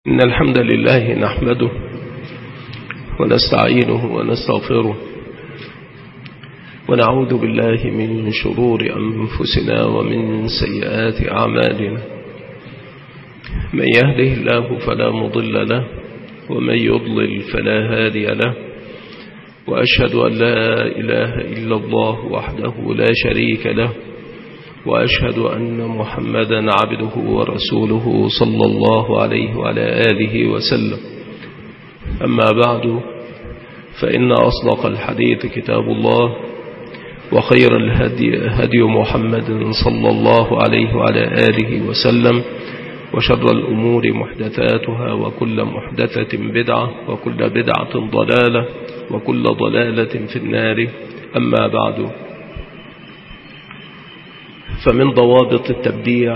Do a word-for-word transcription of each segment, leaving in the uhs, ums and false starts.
إن الحمد لله نحمده ونستعينه ونستغفره ونعوذ بالله من شرور أنفسنا ومن سيئات أعمالنا. من يهده الله فلا مضل له ومن يضلل فلا هادي له، وأشهد أن لا إله إلا الله وحده لا شريك له، وأشهد أن محمدا عبده ورسوله صلى الله عليه وعلى آله وسلم. أما بعد، فإن أصدق الحديث كتاب الله، وخير الهدي هدي محمد صلى الله عليه وعلى آله وسلم، وشر الأمور محدثاتها، وكل محدثة بدعة، وكل بدعة ضلالة، وكل ضلالة في النار. أما بعد، فمن ضوابط التبديع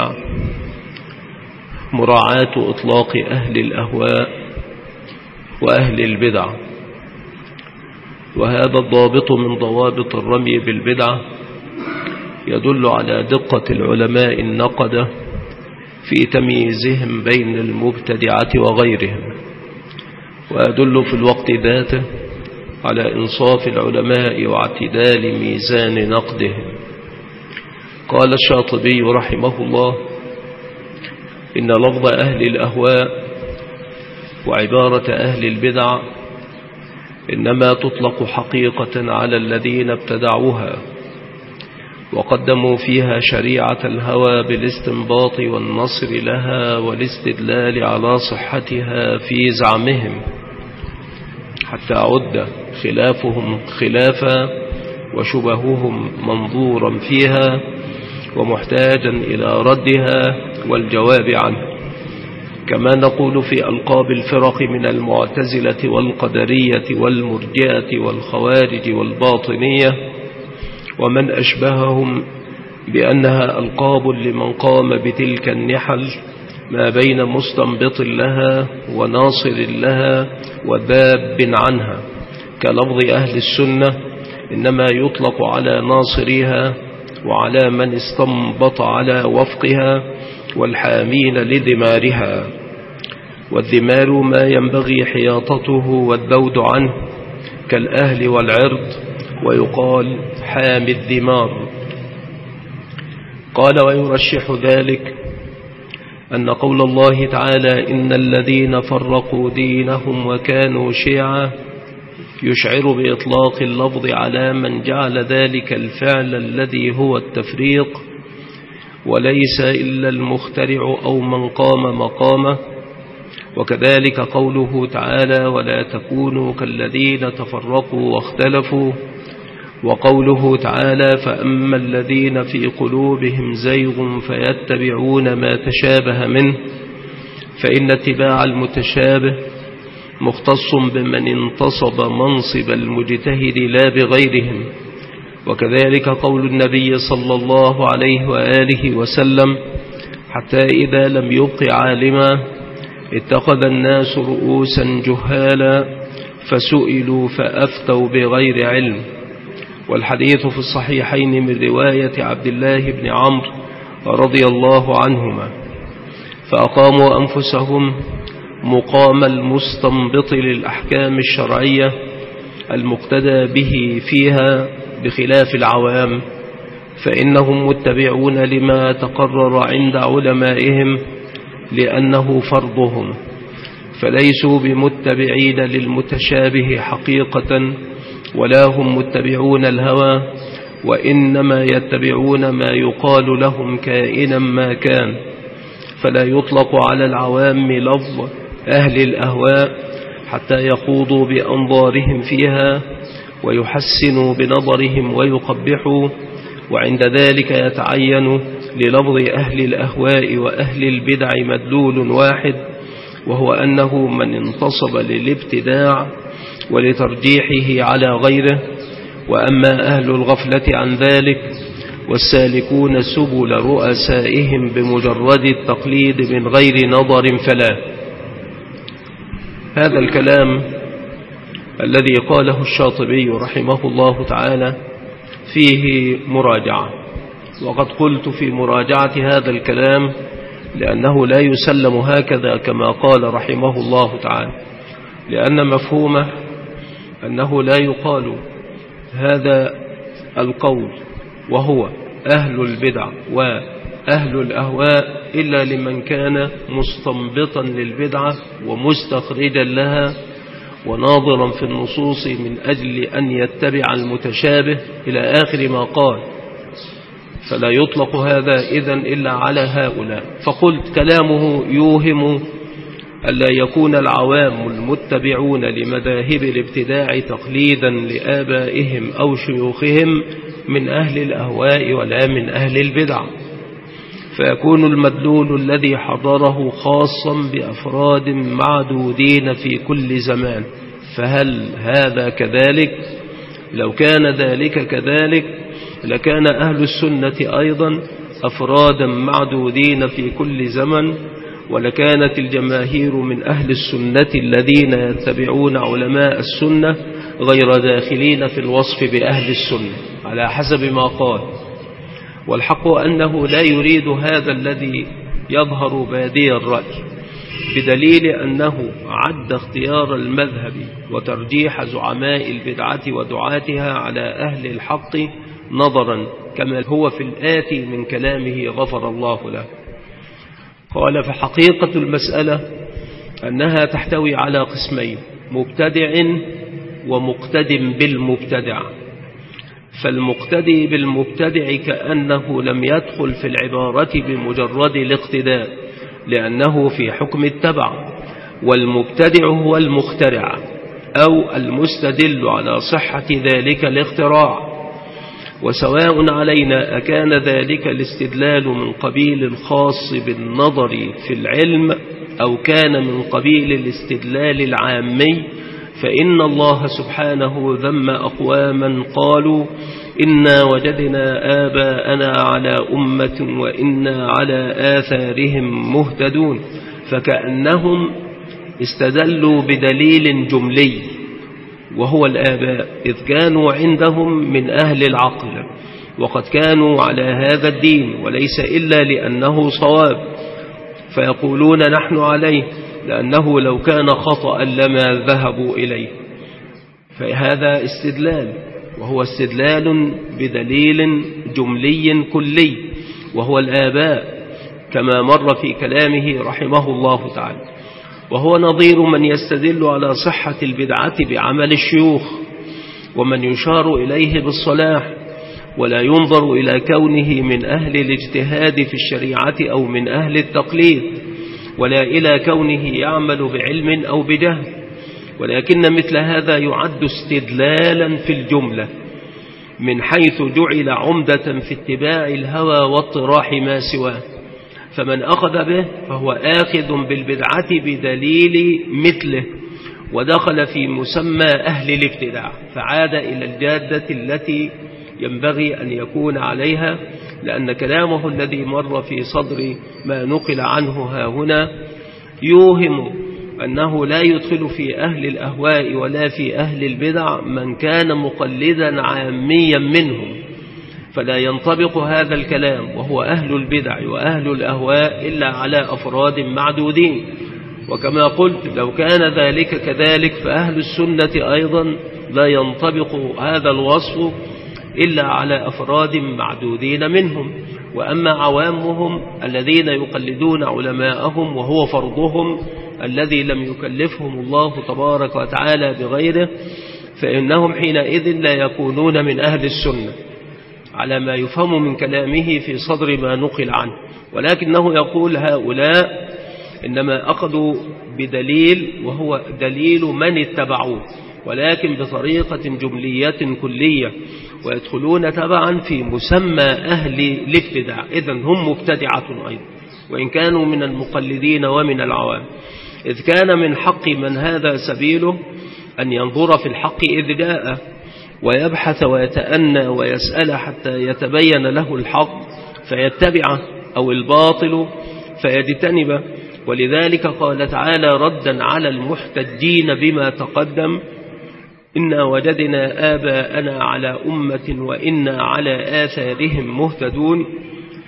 مراعاة إطلاق أهل الأهواء وأهل البدع، وهذا الضابط من ضوابط الرمي بالبدعة يدل على دقة العلماء النقدة في تمييزهم بين المبتدعة وغيرهم، ويدل في الوقت ذاته على إنصاف العلماء واعتدال ميزان نقدهم. قال الشاطبي رحمه الله: إن لفظ أهل الأهواء وعبارة أهل البدع إنما تطلق حقيقة على الذين ابتدعوها وقدموا فيها شريعة الهوى بالاستنباط والنصر لها والاستدلال على صحتها في زعمهم، حتى عد خلافهم خلافا وشبههم منظورا فيها ومحتاجا إلى ردها والجواب عنه. كما نقول في ألقاب الفرق من المعتزلة والقدرية والمرجئة والخوارج والباطنية ومن أشبههم بأنها ألقاب لمن قام بتلك النحل ما بين مستنبط لها وناصر لها وذاب عنها، كلفظ أهل السنة إنما يطلق على ناصريها وعلى من استنبط على وفقها والحامين لذمارها. والذمار ما ينبغي حياطته والذود عنه كالأهل والعرض، ويقال حامي الذمار. قال: ويرشح ذلك أن قول الله تعالى: إن الذين فرقوا دينهم وكانوا شيعا، يشعر بإطلاق اللفظ على من جعل ذلك الفعل الذي هو التفريق، وليس إلا المخترع أو من قام مقامه. وكذلك قوله تعالى: ولا تكونوا كالذين تفرقوا واختلفوا. وقوله تعالى: فأما الذين في قلوبهم زيغ فيتبعون ما تشابه منه، فإن اتباع المتشابه مختص بمن انتصب منصب المجتهد لا بغيرهم. وكذلك قول النبي صلى الله عليه وآله وسلم: حتى إذا لم يبق عالما اتخذ الناس رؤوسا جهالا فسئلوا فأفتوا بغير علم. والحديث في الصحيحين من رواية عبد الله بن عمرو رضي الله عنهما: فأقاموا أنفسهم مقام المستنبط للأحكام الشرعية المقتدى به فيها بخلاف العوام، فإنهم متبعون لما تقرر عند علمائهم لأنه فرضهم، فليسوا بمتبعين للمتشابه حقيقة، ولا هم متبعون الهوى، وإنما يتبعون ما يقال لهم كائنا ما كان. فلا يطلق على العوام لفظ أهل الأهواء حتى يخوضوا بأنظارهم فيها ويحسنوا بنظرهم ويقبحوا، وعند ذلك يتعين للفظ أهل الأهواء وأهل البدع مدلول واحد، وهو أنه من انتصب للابتداع ولترجيحه على غيره. وأما أهل الغفلة عن ذلك والسالكون سبل رؤسائهم بمجرد التقليد من غير نظر فلا. هذا الكلام الذي قاله الشاطبي رحمه الله تعالى فيه مراجعة، وقد قلت في مراجعة هذا الكلام لأنه لا يسلم هكذا كما قال رحمه الله تعالى، لأن مفهومه أنه لا يقال هذا القول وهو أهل البدع وأهل الأهواء إلا لمن كان مستنبطا للبدعة ومستخرجا لها وناظرا في النصوص من أجل أن يتبع المتشابه إلى آخر ما قال، فلا يطلق هذا إذن إلا على هؤلاء. فقلت كلامه يوهم ألا يكون العوام المتبعون لمذاهب الابتداع تقليدا لآبائهم أو شيوخهم من أهل الأهواء ولا من أهل البدع، فيكون المدلول الذي حضره خاصا بأفراد معدودين في كل زمان. فهل هذا كذلك؟ لو كان ذلك كذلك لكان أهل السنة أيضا أفرادا معدودين في كل زمن، ولكانت الجماهير من أهل السنة الذين يتبعون علماء السنة غير داخلين في الوصف بأهل السنة على حسب ما قال. والحق أنه لا يريد هذا الذي يظهر بادي الرأي، بدليل أنه عد اختيار المذهب وترجيح زعماء البدعة ودعاتها على أهل الحق نظرا كما هو في الآتي من كلامه غفر الله له. قال: فحقيقة المسألة أنها تحتوي على قسمين: مبتدع ومقتد بالمبتدع. فالمقتدي بالمبتدع كأنه لم يدخل في العبارة بمجرد الاقتداء لأنه في حكم التبع، والمبتدع هو المخترع أو المستدل على صحة ذلك الاختراع. وسواء علينا أكان ذلك الاستدلال من قبيل الخاص بالنظر في العلم أو كان من قبيل الاستدلال العامي، فإن الله سبحانه ذم أقواما قالوا إنا وجدنا آباءنا على أمة وإنا على آثارهم مهتدون، فكأنهم استدلوا بدليل جملي وهو الآباء، إذ كانوا عندهم من أهل العقل وقد كانوا على هذا الدين وليس إلا لأنه صواب، فيقولون نحن عليه لأنه لو كان خطأ لما ذهبوا إليه. فهذا استدلال، وهو استدلال بدليل جملي كلي وهو الآباء كما مر في كلامه رحمه الله تعالى. وهو نظير من يستدل على صحة البدعة بعمل الشيوخ ومن يشار إليه بالصلاح، ولا ينظر إلى كونه من أهل الاجتهاد في الشريعة أو من أهل التقليد، ولا إلى كونه يعمل بعلم أو بجهل، ولكن مثل هذا يعد استدلالا في الجملة من حيث جعل عمدة في اتباع الهوى واطراح ما سواه. فمن أخذ به فهو آخذ بالبدعة بدليل مثله، ودخل في مسمى أهل الابتداع، فعاد إلى الجادة التي ينبغي أن يكون عليها، لأن كلامه الذي مر في صدر ما نقل عنه ها هنا يوهم أنه لا يدخل في أهل الأهواء ولا في أهل البدع من كان مقلدا عاميا منهم، فلا ينطبق هذا الكلام وهو أهل البدع وأهل الأهواء إلا على أفراد معدودين. وكما قلت لو كان ذلك كذلك فأهل السنة أيضا لا ينطبق هذا الوصف إلا على أفراد معدودين منهم. وأما عوامهم الذين يقلدون علماءهم وهو فرضهم الذي لم يكلفهم الله تبارك وتعالى بغيره، فإنهم حينئذ لا يكونون من أهل السنة على ما يفهم من كلامه في صدر ما نقل عنه، ولكنه يقول هؤلاء إنما أخذوا بدليل وهو دليل من اتبعوه، ولكن بطريقة جملية كلية، ويدخلون تبعا في مسمى أهل الابتداع، إذن هم مبتدعة أيضا وإن كانوا من المقلدين ومن العوام، إذ كان من حق من هذا سبيله أن ينظر في الحق إذ جاء ويبحث ويتأنى ويسأل حتى يتبين له الحق فيتبعه أو الباطل فيجتنبه. ولذلك قال تعالى ردا على المحتجين بما تقدم إنا وجدنا آباءنا على أمة وإنا على آثارهم مهتدون.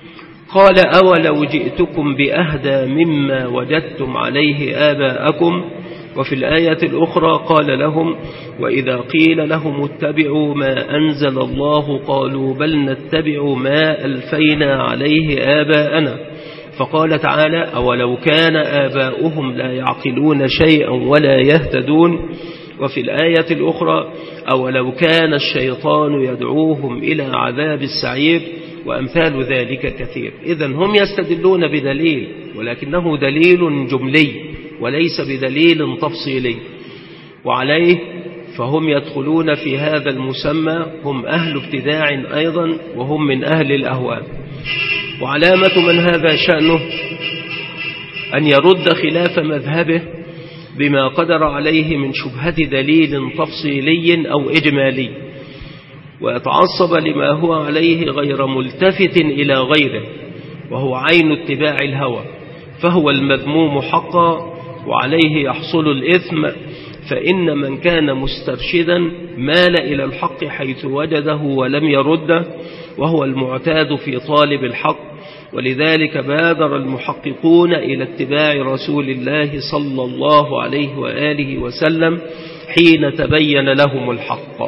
قال أولو جئتكم بأهدى مما وجدتم عليه آباءكم. وفي الآية الأخرى قال لهم وإذا قيل لهم اتبعوا ما أنزل الله قالوا بل نتبع ما ألفينا عليه آباءنا. فقال تعالى أولو كان آباؤهم لا يعقلون شيئا ولا يهتدون. وفي الآية الأخرى أولو كان الشيطان يدعوهم إلى عذاب السعير وأمثال ذلك كثير. إذن هم يستدلون بدليل ولكنه دليل جملي وليس بدليل تفصيلي، وعليه فهم يدخلون في هذا المسمى، هم أهل ابتداع أيضا وهم من أهل الأهواء. وعلامة من هذا شأنه أن يرد خلاف مذهبه بما قدر عليه من شبهة دليل تفصيلي أو إجمالي، ويتعصب لما هو عليه غير ملتفت إلى غيره، وهو عين اتباع الهوى، فهو المذموم حقا وعليه يحصل الإثم. فإن من كان مسترشدا مال إلى الحق حيث وجده ولم يرده، وهو المعتاد في طالب الحق. ولذلك بادر المحققون إلى اتباع رسول الله صلى الله عليه وآله وسلم حين تبين لهم الحق.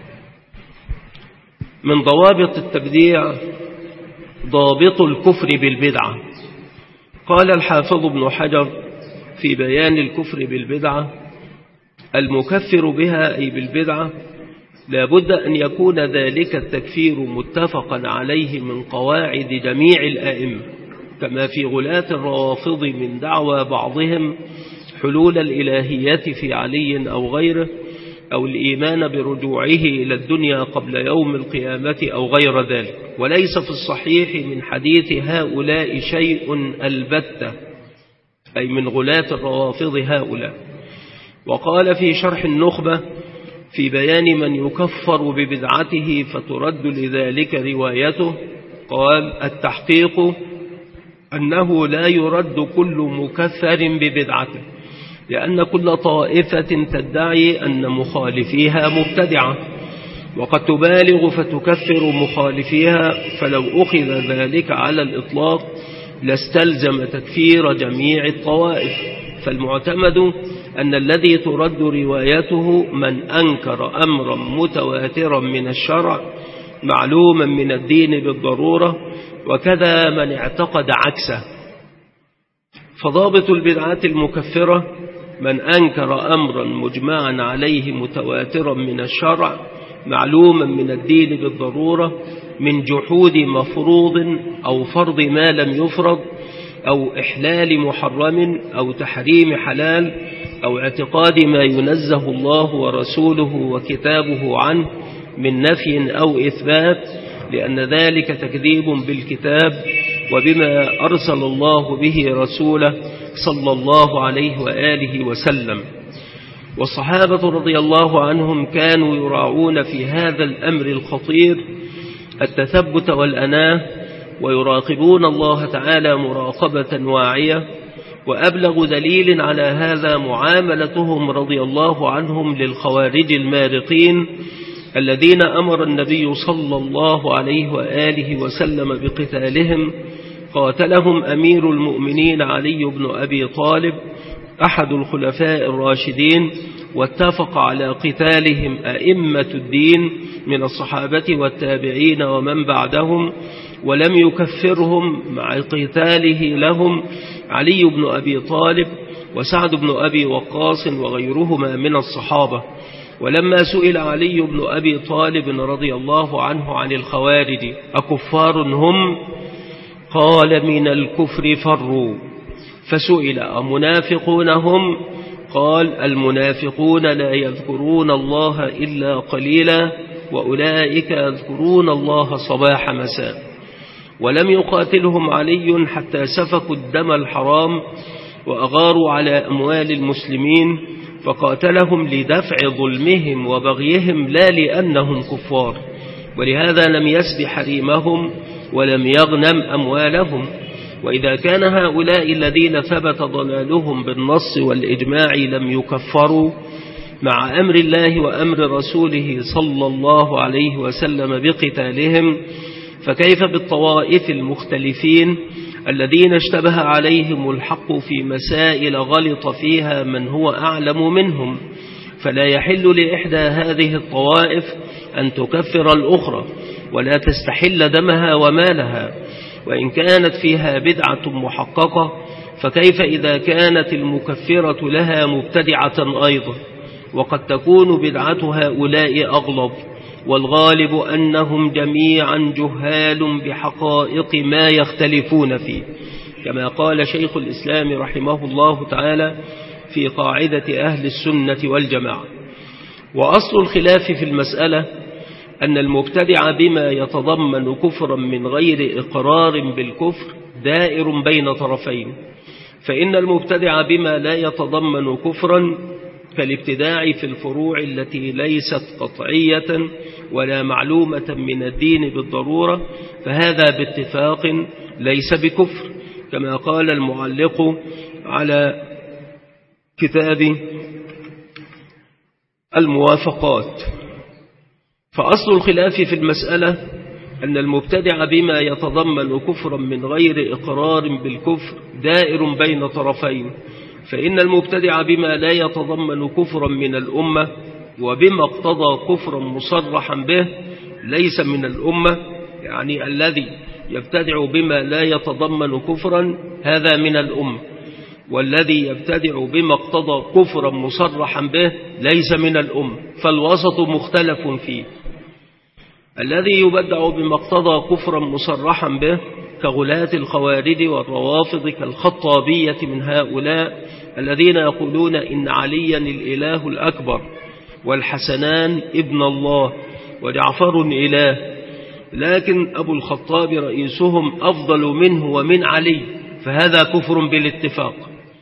من ضوابط التبديع ضابط الكفر بالبدعة. قال الحافظ ابن حجر في بيان الكفر بالبدعة المكفر بها أي بالبدعة لا بد أن يكون ذلك التكفير متفقا عليه من قواعد جميع الآئمة، كما في غلاة الروافض من دعوى بعضهم حلول الإلهيات في علي أو غيره، أو الإيمان برجوعه إلى الدنيا قبل يوم القيامة أو غير ذلك. وليس في الصحيح من حديث هؤلاء شيء البتة، أي من غلاة الروافض هؤلاء. وقال في شرح النخبة في بيان من يكفر ببدعته فترد لذلك روايته، قال التحقيق أنه لا يرد كل مكفر ببدعته، لأن كل طائفة تدعي أن مخالفيها مبتدعة، وقد تبالغ فتكفر مخالفيها، فلو أخذ ذلك على الإطلاق لاستلزم تكفير جميع الطوائف. فالمعتمد أن الذي ترد روايته من أنكر أمرا متواترا من الشرع معلوما من الدين بالضرورة، وكذا من اعتقد عكسه. فضابط البدعات المكفرة من أنكر أمرا مجمعا عليه متواترا من الشرع معلوما من الدين بالضرورة من جحود مفروض أو فرض ما لم يفرض أو إحلال محرم أو تحريم حلال أو اعتقاد ما ينزه الله ورسوله وكتابه عنه من نفي أو إثبات، لأن ذلك تكذيب بالكتاب وبما أرسل الله به رسوله صلى الله عليه وآله وسلم. والصحابة رضي الله عنهم كانوا يراعون في هذا الأمر الخطير التثبت والأناه، ويراقبون الله تعالى مراقبة واعية. وأبلغ دليل على هذا معاملتهم رضي الله عنهم للخوارج المارقين الذين أمر النبي صلى الله عليه وآله وسلم بقتالهم. قاتلهم أمير المؤمنين علي بن أبي طالب أحد الخلفاء الراشدين، واتفق على قتالهم أئمة الدين من الصحابة والتابعين ومن بعدهم، ولم يكفرهم مع قتاله لهم علي بن أبي طالب وسعد بن أبي وقاص وغيرهما من الصحابة. ولما سئل علي بن أبي طالب رضي الله عنه عن الخوارج أكفار هم؟ قال من الكفر فروا. فسئل أمنافقون هم؟ قال المنافقون لا يذكرون الله إلا قليلا وأولئك يذكرون الله صباح مساء. ولم يقاتلهم علي حتى سفكوا الدم الحرام وأغاروا على أموال المسلمين، فقاتلهم لدفع ظلمهم وبغيهم لا لأنهم كفار، ولهذا لم يسب حريمهم ولم يغنم أموالهم. وإذا كان هؤلاء الذين ثبت ضلالهم بالنص والإجماع لم يكفروا مع أمر الله وأمر رسوله صلى الله عليه وسلم بقتالهم، فكيف بالطوائف المختلفين الذين اشتبه عليهم الحق في مسائل غلط فيها من هو أعلم منهم؟ فلا يحل لإحدى هذه الطوائف أن تكفر الأخرى ولا تستحل دمها ومالها، وإن كانت فيها بدعة محققة، فكيف إذا كانت المكفرة لها مبتدعة أيضا؟ وقد تكون بدعة هؤلاء أغلب، والغالب أنهم جميعا جهال بحقائق ما يختلفون فيه، كما قال شيخ الإسلام رحمه الله تعالى في قاعدة أهل السنة والجماعة. وأصل الخلاف في المسألة أن المبتدع بما يتضمن كفرا من غير إقرار بالكفر دائر بين طرفين، فإن المبتدع بما لا يتضمن كفرا كالابتداع في الفروع التي ليست قطعية ولا معلومة من الدين بالضرورة، فهذا باتفاق ليس بكفر، كما قال المعلق على كتاب الموافقات. فأصل الخلاف في المسألة أن المبتدع بما يتضمن كفرا من غير إقرار بالكفر دائر بين طرفين، فإن المبتدع بما لا يتضمن كفرا من الأمة وبما اقتضى كفرا مصرحا به ليس من الأمة، يعني الذي يبتدع بما لا يتضمن كفرا هذا من الأمة، والذي يبتدع بما اقتضى كفرا مصرحا به ليس من الأمة، فالوسط مختلف فيه. الذي يبدع بما اقتضى كفرا مصرحا به كغلاة الخوارج والروافض كالخطابية من هؤلاء الذين يقولون إن عليا الإله الأكبر والحسنان ابن الله وجعفر إله، لكن أبو الخطاب رئيسهم أفضل منه ومن علي، فهذا كفر بالاتفاق.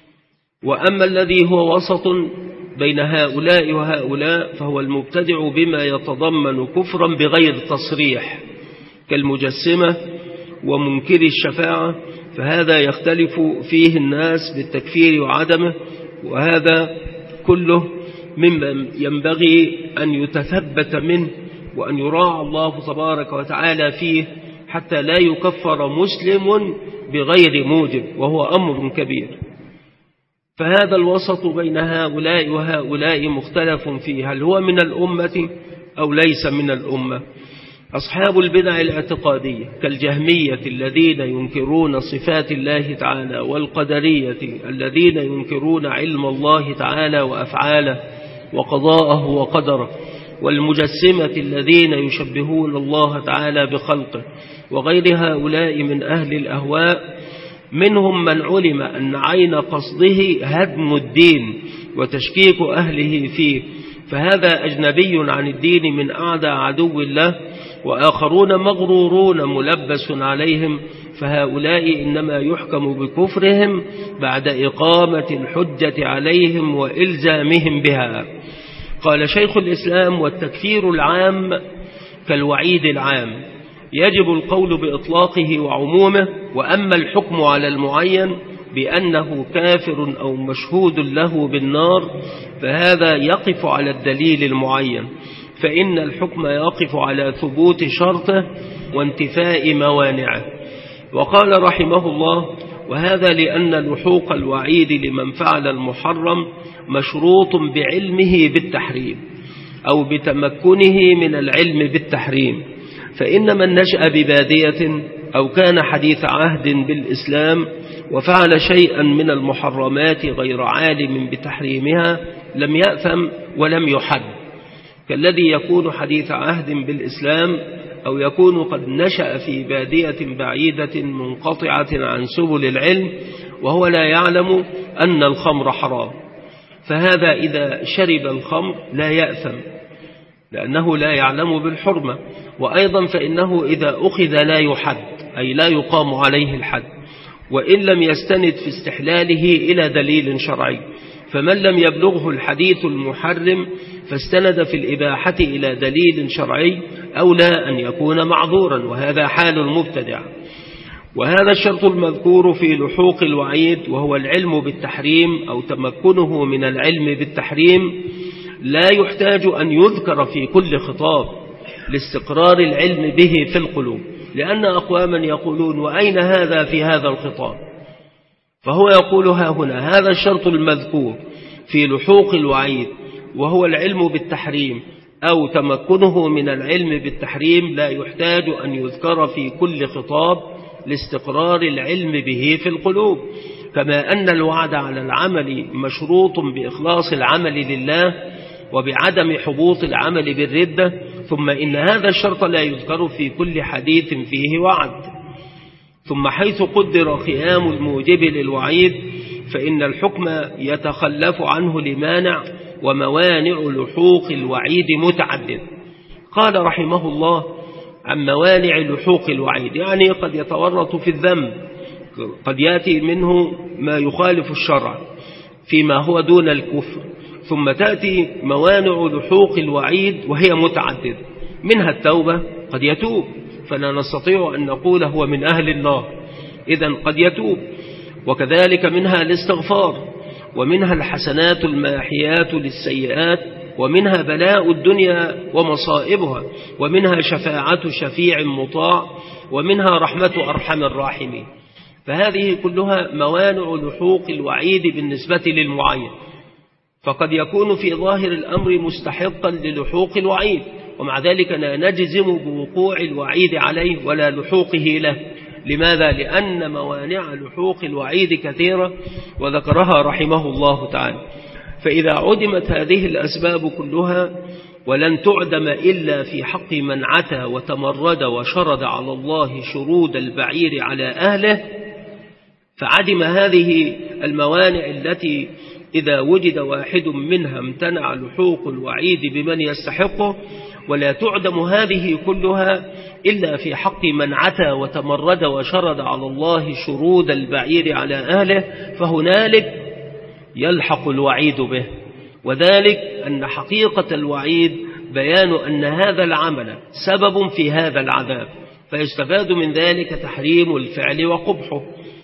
وأما الذي هو وسط بين هؤلاء وهؤلاء فهو المبتدع بما يتضمن كفرا بغير تصريح كالمجسمة ومنكر الشفاعة، فهذا يختلف فيه الناس بالتكفير وعدمه، وهذا كله مما ينبغي أن يتثبت منه وأن يراعى الله تبارك وتعالى فيه حتى لا يكفر مسلم بغير موجب، وهو أمر كبير. فهذا الوسط بين هؤلاء وهؤلاء مختلف فيه، هل هو من الأمة أو ليس من الأمة؟ أصحاب البدع الاعتقادية كالجهمية الذين ينكرون صفات الله تعالى، والقدرية الذين ينكرون علم الله تعالى وأفعاله وقضاءه وقدره، والمجسمة الذين يشبهون الله تعالى بخلقه، وغير هؤلاء من أهل الأهواء، منهم من علم أن عين قصده هدم الدين وتشكيك أهله فيه، فهذا أجنبي عن الدين من أعدى عدو الله، وآخرون مغرورون ملبس عليهم، فهؤلاء إنما يحكم بكفرهم بعد إقامة الحجة عليهم وإلزامهم بها. قال شيخ الإسلام: والتكفير العام كالوعيد العام، يجب القول بإطلاقه وعمومه، وأما الحكم على المعين بأنه كافر أو مشهود له بالنار فهذا يقف على الدليل المعين، فإن الحكم يقف على ثبوت شرطه وانتفاء موانعه. وقال رحمه الله: وهذا لأن لحوق الوعيد لمن فعل المحرم مشروط بعلمه بالتحريم أو بتمكنه من العلم بالتحريم، فإن من نشأ ببادية أو كان حديث عهد بالإسلام وفعل شيئا من المحرمات غير عالم بتحريمها لم يأثم ولم يحد، كالذي يكون حديث عهد بالإسلام أو يكون قد نشأ في بادية بعيدة منقطعة عن سبل العلم وهو لا يعلم أن الخمر حرام، فهذا إذا شرب الخمر لا يأثم لأنه لا يعلم بالحرمة. وأيضا فإنه إذا أخذ لا يحد، أي لا يقام عليه الحد، وإن لم يستند في استحلاله إلى دليل شرعي، فمن لم يبلغه الحديث المحرم فاستند في الإباحة إلى دليل شرعي أولى أن يكون معذورا، وهذا حال المبتدع. وهذا الشرط المذكور في لحوق الوعيد وهو العلم بالتحريم أو تمكنه من العلم بالتحريم لا يحتاج أن يذكر في كل خطاب لاستقرار العلم به في القلوب، لأن أقواما يقولون وأين هذا في هذا الخطاب؟ فهو يقول ها هنا هذا الشرط المذكور في لحوق الوعيد وهو العلم بالتحريم أو تمكنه من العلم بالتحريم لا يحتاج أن يذكر في كل خطاب لاستقرار العلم به في القلوب، كما أن الوعد على العمل مشروط بإخلاص العمل لله وبعدم حبوط العمل بالردة، ثم إن هذا الشرط لا يذكر في كل حديث فيه وعد. ثم حيث قدر قيام الموجب للوعيد فإن الحكم يتخلف عنه لمانع، وموانع لحوق الوعيد متعدد. قال رحمه الله عن موانع لحوق الوعيد، يعني قد يتورط في الذنب، قد يأتي منه ما يخالف الشرع فيما هو دون الكفر، ثم تأتي موانع لحوق الوعيد وهي متعدد، منها التوبة، قد يتوب فلا نستطيع أن نقول هو من أهل النار، إذن قد يتوب، وكذلك منها الاستغفار، ومنها الحسنات الماحيات للسيئات، ومنها بلاء الدنيا ومصائبها، ومنها شفاعة شفيع مطاع، ومنها رحمة أرحم الراحمين. فهذه كلها موانع لحوق الوعيد بالنسبة للمعين، فقد يكون في ظاهر الأمر مستحقا للحوق الوعيد، ومع ذلك لا نجزم بوقوع الوعيد عليه ولا لحوقه له. لماذا؟ لأن موانع لحوق الوعيد كثيرة وذكرها رحمه الله تعالى. فإذا عدمت هذه الأسباب كلها ولن تعدم إلا في حق من عتى وتمرد وشرد على الله شرود البعير على أهله، فعدم هذه الموانع التي إذا وجد واحد منها امتنع لحوق الوعيد بمن يستحقه، ولا تعدم هذه كلها إلا في حق من عتى وتمرد وشرد على الله شرود البعير على أهله، فهنالك يلحق الوعيد به. وذلك أن حقيقة الوعيد بيان أن هذا العمل سبب في هذا العذاب، فيستفاد من ذلك تحريم الفعل وقبحه.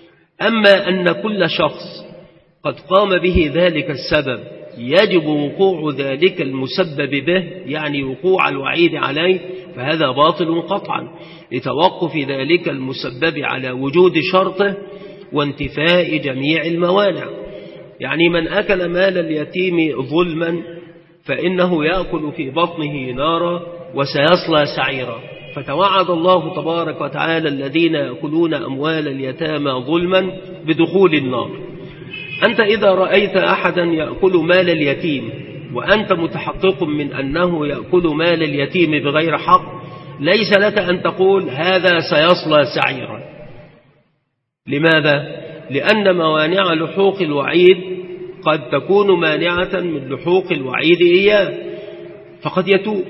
أما أن كل شخص قد قام به ذلك السبب يجب وقوع ذلك المسبب به، يعني وقوع الوعيد عليه، فهذا باطل قطعا لتوقف ذلك المسبب على وجود شرطه وانتفاء جميع الموانع. يعني من أكل مال اليتيم ظلما فإنه يأكل في بطنه نارا وسيصلى سعيرا، فتوعد الله تبارك وتعالى الذين يأكلون أموال اليتامى ظلما بدخول النار. أنت إذا رأيت أحدا يأكل مال اليتيم وأنت متحقق من أنه يأكل مال اليتيم بغير حق، ليس لك أن تقول هذا سيصلى سعيرا. لماذا؟ لأن موانع لحوق الوعيد قد تكون مانعة من لحوق الوعيد إياه، فقد يتوب،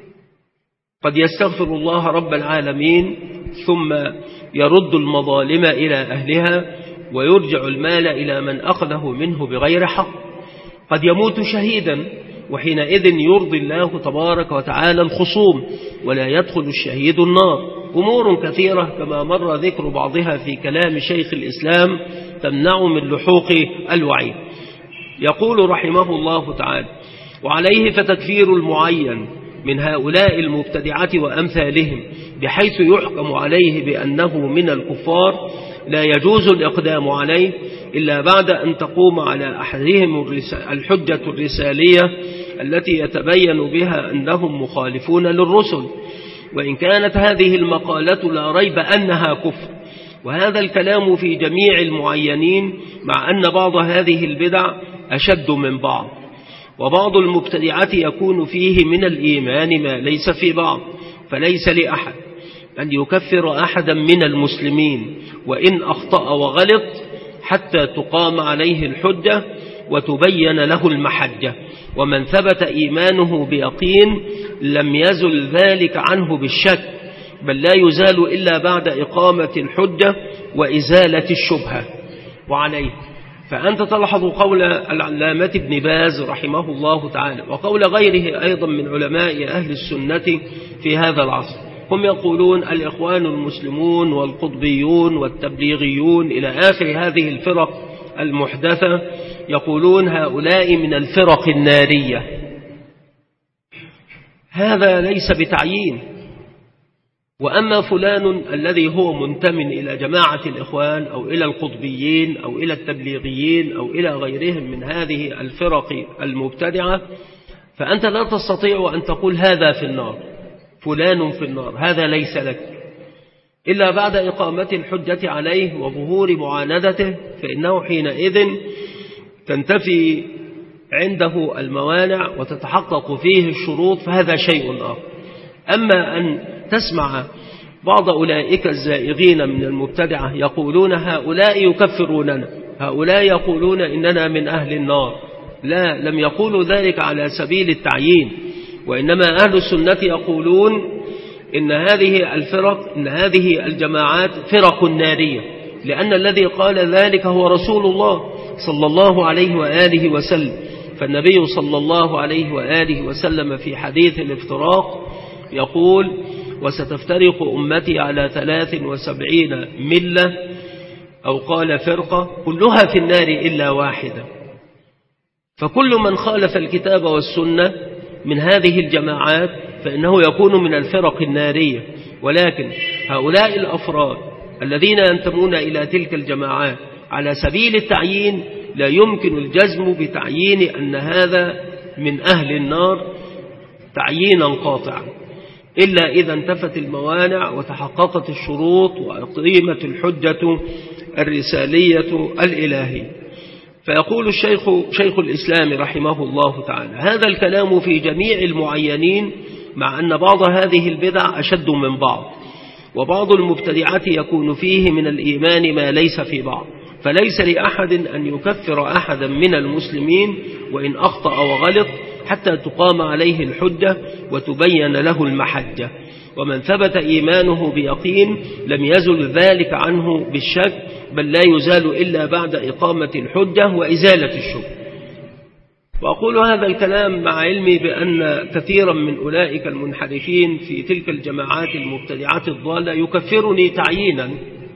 قد يستغفر الله رب العالمين ثم يرد المظالم إلى أهلها ويرجع المال إلى من أخذه منه بغير حق، قد يموت شهيدا، وحينئذ يرضي الله تبارك وتعالى الخصوم ولا يدخل الشهيد النار. أمور كثيرة كما مر ذكر بعضها في كلام شيخ الإسلام تمنع من لحوق الوعيد. يقول رحمه الله تعالى: وعليه فتكفير المعين من هؤلاء المبتدعة وأمثالهم بحيث يحكم عليه بأنه من الكفار لا يجوز الإقدام عليه إلا بعد أن تقوم على أحدهم الحجة الرسالية التي يتبين بها أنهم مخالفون للرسل، وإن كانت هذه المقالة لا ريب أنها كفر. وهذا الكلام في جميع المعينين، مع أن بعض هذه البدع أشد من بعض، وبعض المبتدعات يكون فيه من الإيمان ما ليس في بعض، فليس لأحد أن يكفر أحدا من المسلمين وإن أخطأ وغلط حتى تقام عليه الحجة وتبين له المحجة. ومن ثبت إيمانه بيقين لم يزل ذلك عنه بالشك، بل لا يزال إلا بعد إقامة الحجة وإزالة الشبهة. وعليه فأنت تلحظ قول العلامة ابن باز رحمه الله تعالى وقول غيره أيضا من علماء أهل السنة في هذا العصر، هم يقولون الإخوان المسلمون والقطبيون والتبليغيون إلى آخر هذه الفرق المحدثة، يقولون هؤلاء من الفرق النارية. هذا ليس بتعيين، وأما فلان الذي هو منتمٍ إلى جماعة الإخوان أو إلى القطبيين أو إلى التبليغيين أو إلى غيرهم من هذه الفرق المبتدعة، فأنت لا تستطيع أن تقول هذا في النار، فلان في النار، هذا ليس لك، إلا بعد إقامة الحجة عليه وظهور معاندته، فإنه حينئذ تنتفي عنده الموانع وتتحقق فيه الشروط، فهذا شيء آخر. أما أن تسمع بعض أولئك الزائغين من المبتدعة يقولون هؤلاء يكفروننا، هؤلاء يقولون إننا من أهل النار، لا، لم يقولوا ذلك على سبيل التعيين، وإنما أهل السنة يقولون إن هذه الفرق، إن هذه الجماعات فرق نارية، لأن الذي قال ذلك هو رسول الله صلى الله عليه وآله وسلم. فالنبي صلى الله عليه وآله وسلم في حديث الافتراق يقول: وستفترق أمتي على ثلاث وسبعين ملة، أو قال فرقة، كلها في النار إلا واحدة. فكل من خالف الكتاب والسنة من هذه الجماعات فإنه يكون من الفرق النارية. ولكن هؤلاء الأفراد الذين ينتمون إلى تلك الجماعات على سبيل التعيين لا يمكن الجزم بتعيين أن هذا من أهل النار تعيينا قاطعا، إلا إذا انتفت الموانع وتحققت الشروط وأقيمت الحجة الرسالية الإلهية. فيقول الشيخ شيخ الإسلام رحمه الله تعالى: هذا الكلام في جميع المعينين، مع أن بعض هذه البدع أشد من بعض، وبعض المبتدعات يكون فيه من الإيمان ما ليس في بعض، فليس لأحد أن يكفر أحدا من المسلمين وإن أخطأ وغلط حتى تقام عليه الحجة وتبين له المحجة. ومن ثبت إيمانه بيقين لم يزل ذلك عنه بالشك، بل لا يزال إلا بعد إقامة الحجة وإزالة الشبه. وأقول هذا الكلام مع علمي بأن كثيرا من أولئك المنحرفين في تلك الجماعات المبتدعات الضالة يكفرني تعيينا،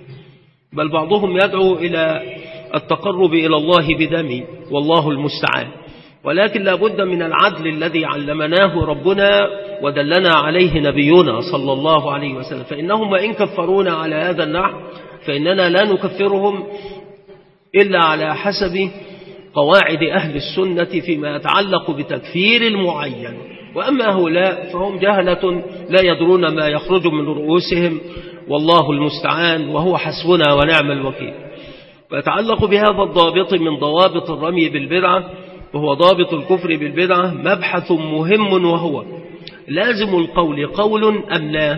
بل بعضهم يدعو إلى التقرب إلى الله بدمي، والله المستعان. ولكن لا بد من العدل الذي علمناه ربنا ودلنا عليه نبينا صلى الله عليه وسلم، فإنهم وإن كفرونا على هذا النحو فإننا لا نكفرهم إلا على حسب قواعد أهل السنة فيما يتعلق بتكفير المعين. وأما هؤلاء فهم جهلة لا يدرون ما يخرج من رؤوسهم، والله المستعان، وهو حسبنا ونعم الوكيل. ويتعلق بهذا الضابط من ضوابط الرمي بالبدعة، وهو ضابط الكفر بالبدعة، مبحث مهم، وهو لازم القول قول أم لا،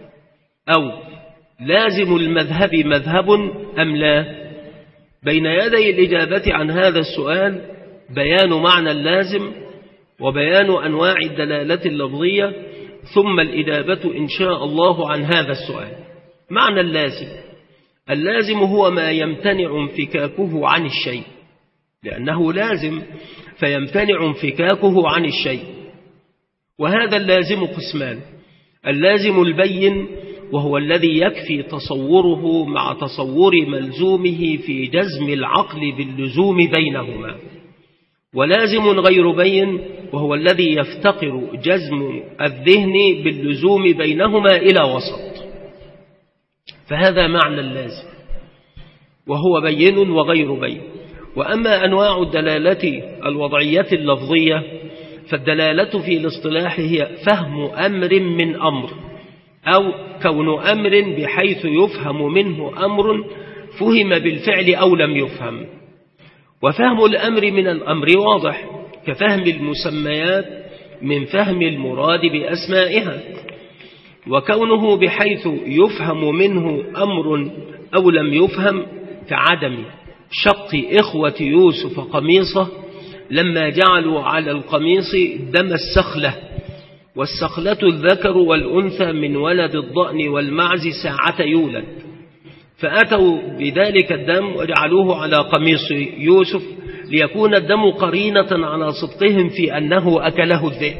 أو لازم المذهب مذهب أم لا. بين يدي الإجابة عن هذا السؤال بيان معنى اللازم وبيان أنواع الدلالة اللفظية، ثم الإجابة إن شاء الله عن هذا السؤال. معنى اللازم: اللازم هو ما يمتنع انفكاكه عن الشيء، لأنه لازم فيمتنع انفكاكه عن الشيء. وهذا اللازم قسمان: اللازم البين، وهو الذي يكفي تصوره مع تصور ملزومه في جزم العقل باللزوم بينهما، ولازم غير بين، وهو الذي يفتقر جزم الذهن باللزوم بينهما إلى وسط. فهذا معنى اللازم، وهو بين وغير بين. وأما أنواع الدلالة الوضعية اللفظية فالدلالة في الاصطلاح هي فهم أمر من أمر، أو كون أمر بحيث يفهم منه أمر فهم بالفعل أو لم يفهم. وفهم الأمر من الأمر واضح، كفهم المسميات من فهم المراد بأسمائها. وكونه بحيث يفهم منه أمر أو لم يفهم كعدم شق إخوة يوسف قميصه لما جعلوا على القميص دم السخلة، والسخلة الذكر والأنثى من ولد الضأن والمعز ساعة يولد، فأتوا بذلك الدم وجعلوه على قميص يوسف ليكون الدم قرينة على صدقهم في أنه أكله الذئب.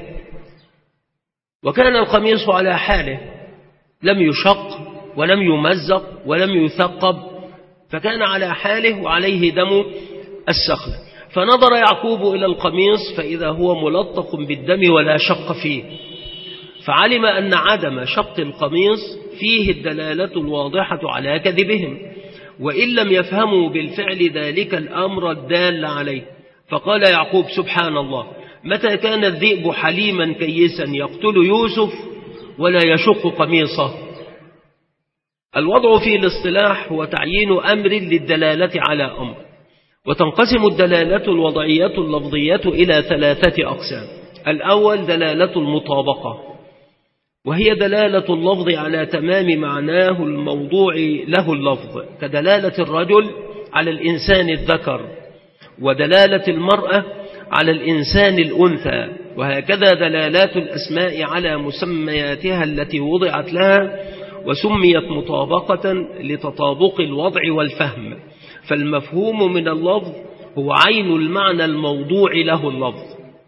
وكان القميص على حاله، لم يشق ولم يمزق ولم يثقب، فكان على حاله وعليه دم السخلة. فنظر يعقوب إلى القميص فإذا هو ملطخ بالدم ولا شق فيه، فعلم أن عدم شق القميص فيه الدلالة الواضحة على كذبهم، وإن لم يفهموا بالفعل ذلك الأمر الدال عليه. فقال يعقوب سبحان الله: متى كان الذئب حليما كيسا يقتل يوسف ولا يشق قميصه. الوضع في الاصطلاح هو تعيين أمر للدلالة على أمر، وتنقسم الدلالة الوضعية اللفظية إلى ثلاثة أقسام. الأول دلالة المطابقة، وهي دلالة اللفظ على تمام معناه الموضوع له اللفظ، كدلالة الرجل على الإنسان الذكر، ودلالة المرأة على الإنسان الأنثى، وهكذا دلالات الأسماء على مسمياتها التي وضعت لها وسميت مطابقة لتطابق الوضع والفهم. فالمفهوم من اللفظ هو عين المعنى الموضوع له اللفظ.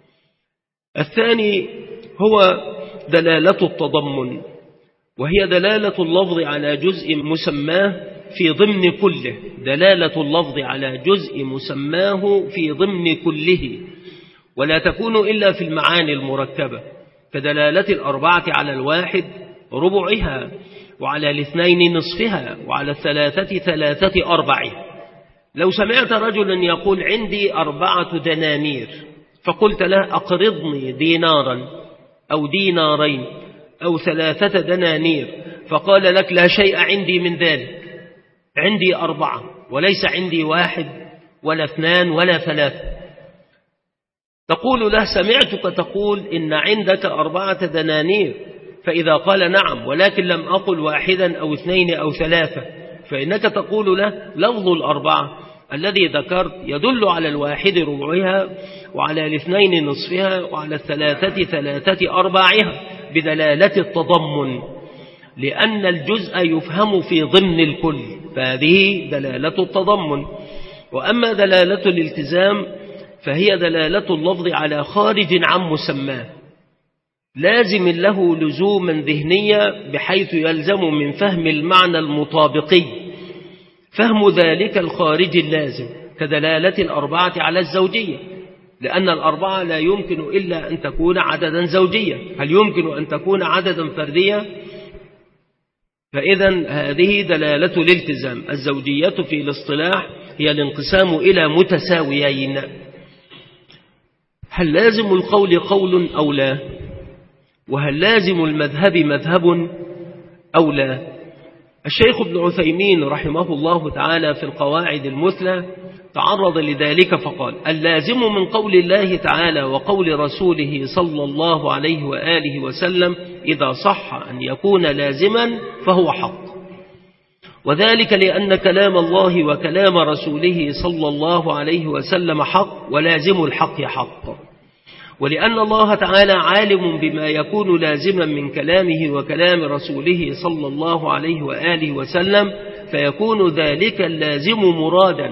الثاني هو دلالة التضمن، وهي دلالة اللفظ على جزء مسماه في ضمن كله، دلالة اللفظ على جزء مسماه في ضمن كله، ولا تكون إلا في المعاني المركبة، كدلالة الأربعة على الواحد ربعها، وعلى الاثنين نصفها، وعلى الثلاثة ثلاثة أربعها. لو سمعت رجلا يقول عندي أربعة دنانير، فقلت له أقرضني دينارا أو دينارين أو ثلاثة دنانير، فقال لك لا شيء عندي من ذلك، عندي أربعة وليس عندي واحد ولا اثنان ولا ثلاثة، تقول له سمعتك تقول إن عندك أربعة دنانير، فإذا قال نعم ولكن لم أقل واحدا أو اثنين أو ثلاثة، فإنك تقول له لفظ الأربعة الذي ذكرت يدل على الواحد ربعها، وعلى الاثنين نصفها، وعلى الثلاثة ثلاثة أرباعها، بدلالة التضمن، لأن الجزء يفهم في ضمن الكل، فهذه دلالة التضمن. وأما دلالة الالتزام فهي دلالة اللفظ على خارج عن مسماه، لازم له لزوما ذهنيا بحيث يلزم من فهم المعنى المطابقي فهم ذلك الخارج اللازم، كدلالة الأربعة على الزوجية، لأن الأربعة لا يمكن إلا أن تكون عددا زوجيا، هل يمكن أن تكون عددا فرديا؟ فإذا هذه دلالة الالتزام. الزوجية في الاصطلاح هي الانقسام إلى متساويين. هل لازم القول قول أو لا؟ وهل لازم المذهب مذهب أو لا؟ الشيخ ابن عثيمين رحمه الله تعالى في القواعد المثلى تعرض لذلك فقال: اللازم من قول الله تعالى وقول رسوله صلى الله عليه وآله وسلم إذا صح أن يكون لازما فهو حق، وذلك لأن كلام الله وكلام رسوله صلى الله عليه وسلم حق، ولازم الحق حق، ولأن الله تعالى عالم بما يكون لازما من كلامه وكلام رسوله صلى الله عليه وآله وسلم، فيكون ذلك اللازم مرادا.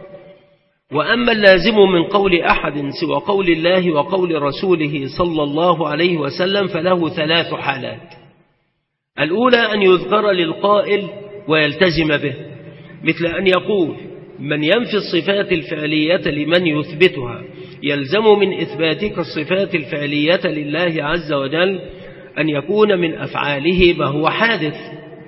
وأما اللازم من قول أحد سوى قول الله وقول رسوله صلى الله عليه وسلم فله ثلاث حالات: الأولى أن يذكر للقائل ويلتزم به، مثل أن يقول من ينفي الصفات الفعلية لمن يثبتها يلزم من إثباتك الصفات الفعلية لله عز وجل أن يكون من أفعاله ما هو حادث،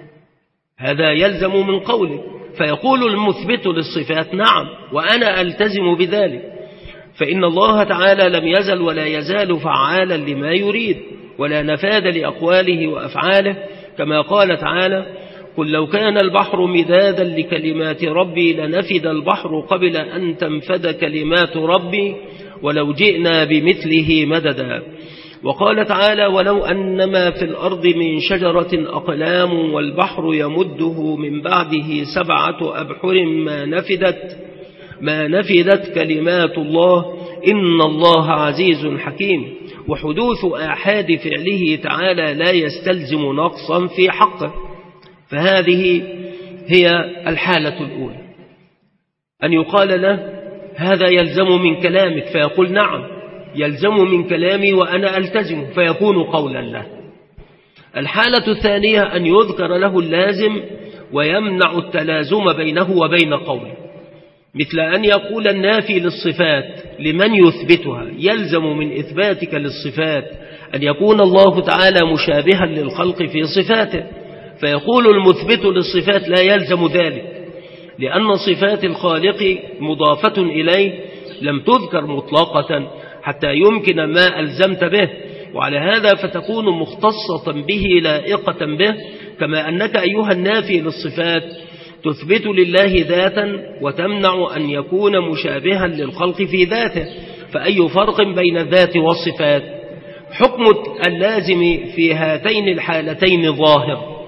هذا يلزم من قوله، فيقول المثبت للصفات نعم وأنا ألتزم بذلك، فإن الله تعالى لم يزل ولا يزال فعالا لما يريد، ولا نفاذ لأقواله وأفعاله، كما قال تعالى: قل لو كان البحر مدادا لكلمات ربي لنفد البحر قبل أن تنفد كلمات ربي ولو جئنا بمثله مددا. وقال تعالى: ولو أنما في الأرض من شجرة أقلام والبحر يمده من بعده سبعة أبحر ما نفدت ما نفدت كلمات الله إن الله عزيز حكيم. وحدوث آحاد فعله تعالى لا يستلزم نقصا في حقه، فهذه هي الحالة الأولى، أن يقال له هذا يلزم من كلامك، فيقول نعم يلزم من كلامي وأنا ألتزم، فيكون قولا له. الحالة الثانية أن يذكر له اللازم ويمنع التلازم بينه وبين قوله، مثل أن يقول النافي للصفات لمن يثبتها يلزم من إثباتك للصفات أن يكون الله تعالى مشابها للخلق في صفاته، فيقول المثبت للصفات لا يلزم ذلك، لأن صفات الخالق مضافة إليه لم تذكر مطلقة حتى يمكن ما ألزمت به، وعلى هذا فتكون مختصة به لائقة به، كما أنك أيها النافي للصفات تثبت لله ذاتا وتمنع أن يكون مشابها للخلق في ذاته، فأي فرق بين الذات والصفات؟ حكم اللازم في هاتين الحالتين ظاهر.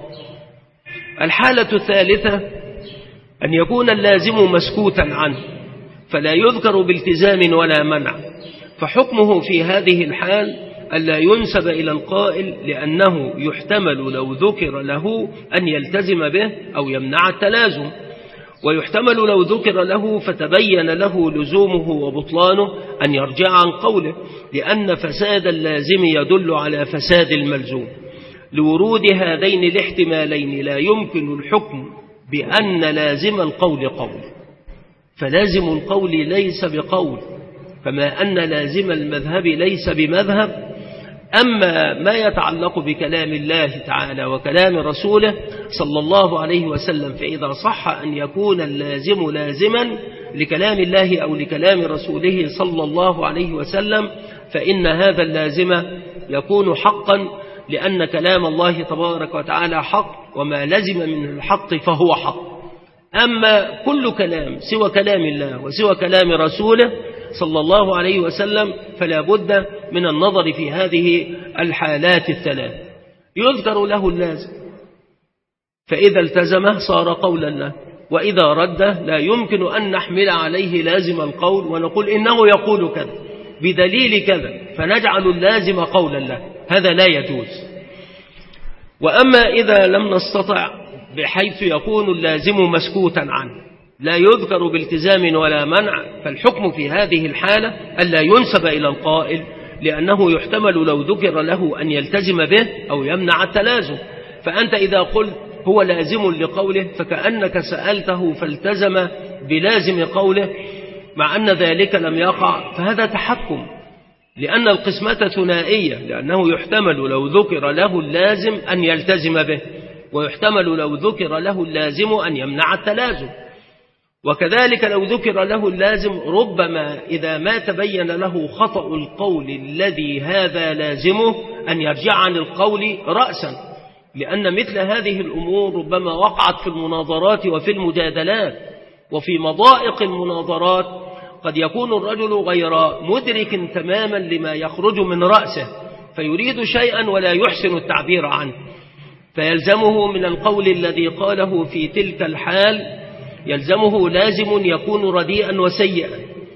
الحالة الثالثة أن يكون اللازم مسكوتا عنه فلا يذكر بالتزام ولا منع، فحكمه في هذه الحال ألا ينسب إلى القائل، لأنه يحتمل لو ذكر له أن يلتزم به أو يمنع التلازم، ويحتمل لو ذكر له فتبين له لزومه وبطلانه أن يرجع عن قوله، لأن فساد اللازم يدل على فساد الملزوم. لورود هذين الاحتمالين لا يمكن الحكم بأن لازم القول قول، فلازم القول ليس بقول، كما أن لازم المذهب ليس بمذهب. أما ما يتعلق بكلام الله تعالى وكلام رسوله صلى الله عليه وسلم، فإذا صح أن يكون اللازم لازما لكلام الله أو لكلام رسوله صلى الله عليه وسلم، فإن هذا اللازم يكون حقا، لأن كلام الله تبارك وتعالى حق، وما لزم من الحق فهو حق. أما كل كلام سوى كلام الله وسوى كلام رسوله صلى الله عليه وسلم فلا بد من النظر في هذه الحالات الثلاث. يذكر له اللازم، فإذا التزمه صار قولا له، وإذا رده لا يمكن أن نحمل عليه لازم القول ونقول إنه يقول كذا بدليل كذا فنجعل اللازم قولا له، هذا لا يجوز. وأما إذا لم نستطع بحيث يكون اللازم مسكوتا عنه لا يذكر بالتزام ولا منع، فالحكم في هذه الحالة ألا ينسب إلى القائل، لأنه يحتمل لو ذكر له أن يلتزم به أو يمنع التلازم. فأنت إذا قلت هو لازم لقوله فكأنك سألته فالتزم بلازم قوله، مع أن ذلك لم يقع، فهذا تحكم، لأن القسمة ثنائية، لأنه يحتمل لو ذكر له اللازم أن يلتزم به، ويحتمل لو ذكر له اللازم أن يمنع التلازم. وكذلك لو ذكر له اللازم ربما إذا ما تبين له خطأ القول الذي هذا لازمه أن يرجع عن القول رأسا، لأن مثل هذه الأمور ربما وقعت في المناظرات وفي المجادلات. وفي مضائق المناظرات قد يكون الرجل غير مدرك تماما لما يخرج من رأسه، فيريد شيئا ولا يحسن التعبير عنه، فيلزمه من القول الذي قاله في تلك الحال يلزمه لازم يكون رديئا وسيئا.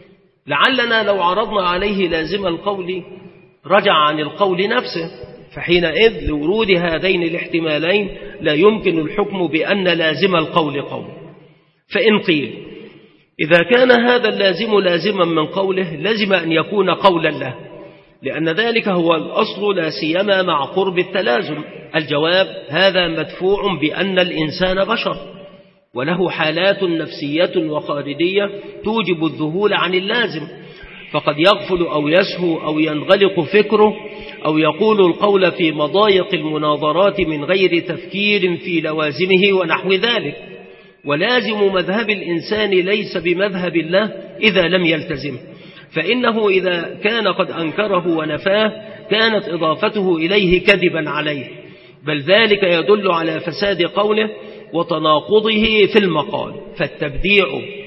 لعلنا لو عرضنا عليه لازم القول رجع عن القول نفسه، فحينئذ لورود هذين الاحتمالين لا يمكن الحكم بأن لازم القول قول. فإن قيل إذا كان هذا اللازم لازما من قوله لزم أن يكون قولا له، لأن ذلك هو الأصل لا سيما مع قرب التلازم. الجواب هذا مدفوع بأن الإنسان بشر وله حالات نفسية وخارجية توجب الذهول عن اللازم، فقد يغفل أو يسهو أو ينغلق فكره أو يقول القول في مضايق المناظرات من غير تفكير في لوازمه ونحو ذلك. ولازم مذهب الإنسان ليس بمذهب الله إذا لم يلتزم، فإنه إذا كان قد أنكره ونفاه كانت إضافته إليه كذبا عليه، بل ذلك يدل على فساد قوله وتناقضه في المقال. فالتبديع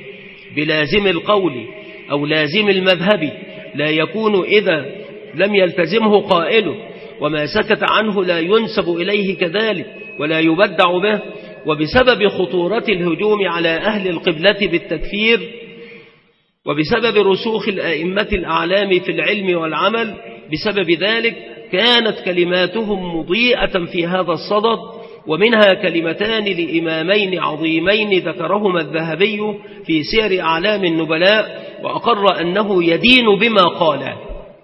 بلازم القول أو لازم المذهب لا يكون إذا لم يلتزمه قائله، وما سكت عنه لا ينسب إليه كذلك ولا يبدع به. وبسبب خطورة الهجوم على أهل القبلة بالتكفير، وبسبب رسوخ الأئمة الأعلام في العلم والعمل، بسبب ذلك كانت كلماتهم مضيئة في هذا الصدد. ومنها كلمتان لإمامين عظيمين ذكرهما الذهبي في سير أعلام النبلاء، وأقر أنه يدين بما قال.